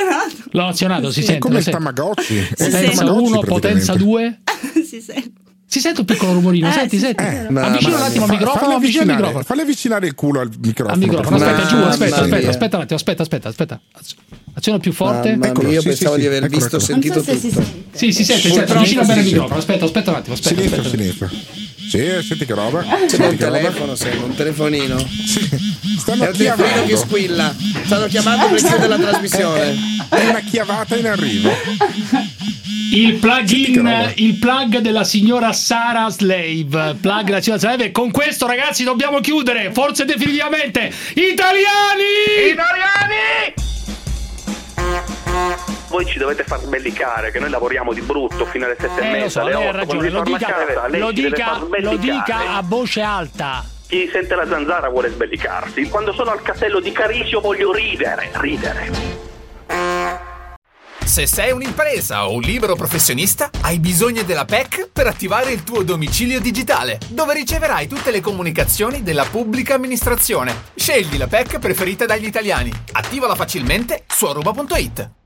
L'ho azionato, si sente. Come il Tamagotchi. Potenza 1, potenza 2. Si sente. Si sente un piccolo rumorino, senti. Avvicina un attimo al microfono, avvicina il microfono. Falli avvicinare il culo al microfono. Al microfono, aspetta, giù, aspetta un attimo, aspetta. Azione più forte. Io pensavo di aver visto, sentito tutto. Sì, si sente, avvicina bene il microfono. Aspetta un attimo, Sinistro. Sì, senti che roba. C'è un telefono, sembra un telefonino. È un telefonino che squilla. Stanno chiamando per chiudere la trasmissione. È una chiavata in arrivo. Il plug della signora Sara Slave. Con questo, ragazzi, dobbiamo chiudere. Forse definitivamente. Italiani! Voi ci dovete far sbellicare, che noi lavoriamo di brutto fino alle 7:30. Lo so, lei ha ragione. Lo dica a voce alta. Chi sente la zanzara vuole sbellicarsi. Quando sono al castello di Carisio voglio ridere. Se sei un'impresa o un libero professionista, hai bisogno della PEC per attivare il tuo domicilio digitale, dove riceverai tutte le comunicazioni della pubblica amministrazione. Scegli la PEC preferita dagli italiani. Attivala facilmente su aruba.it.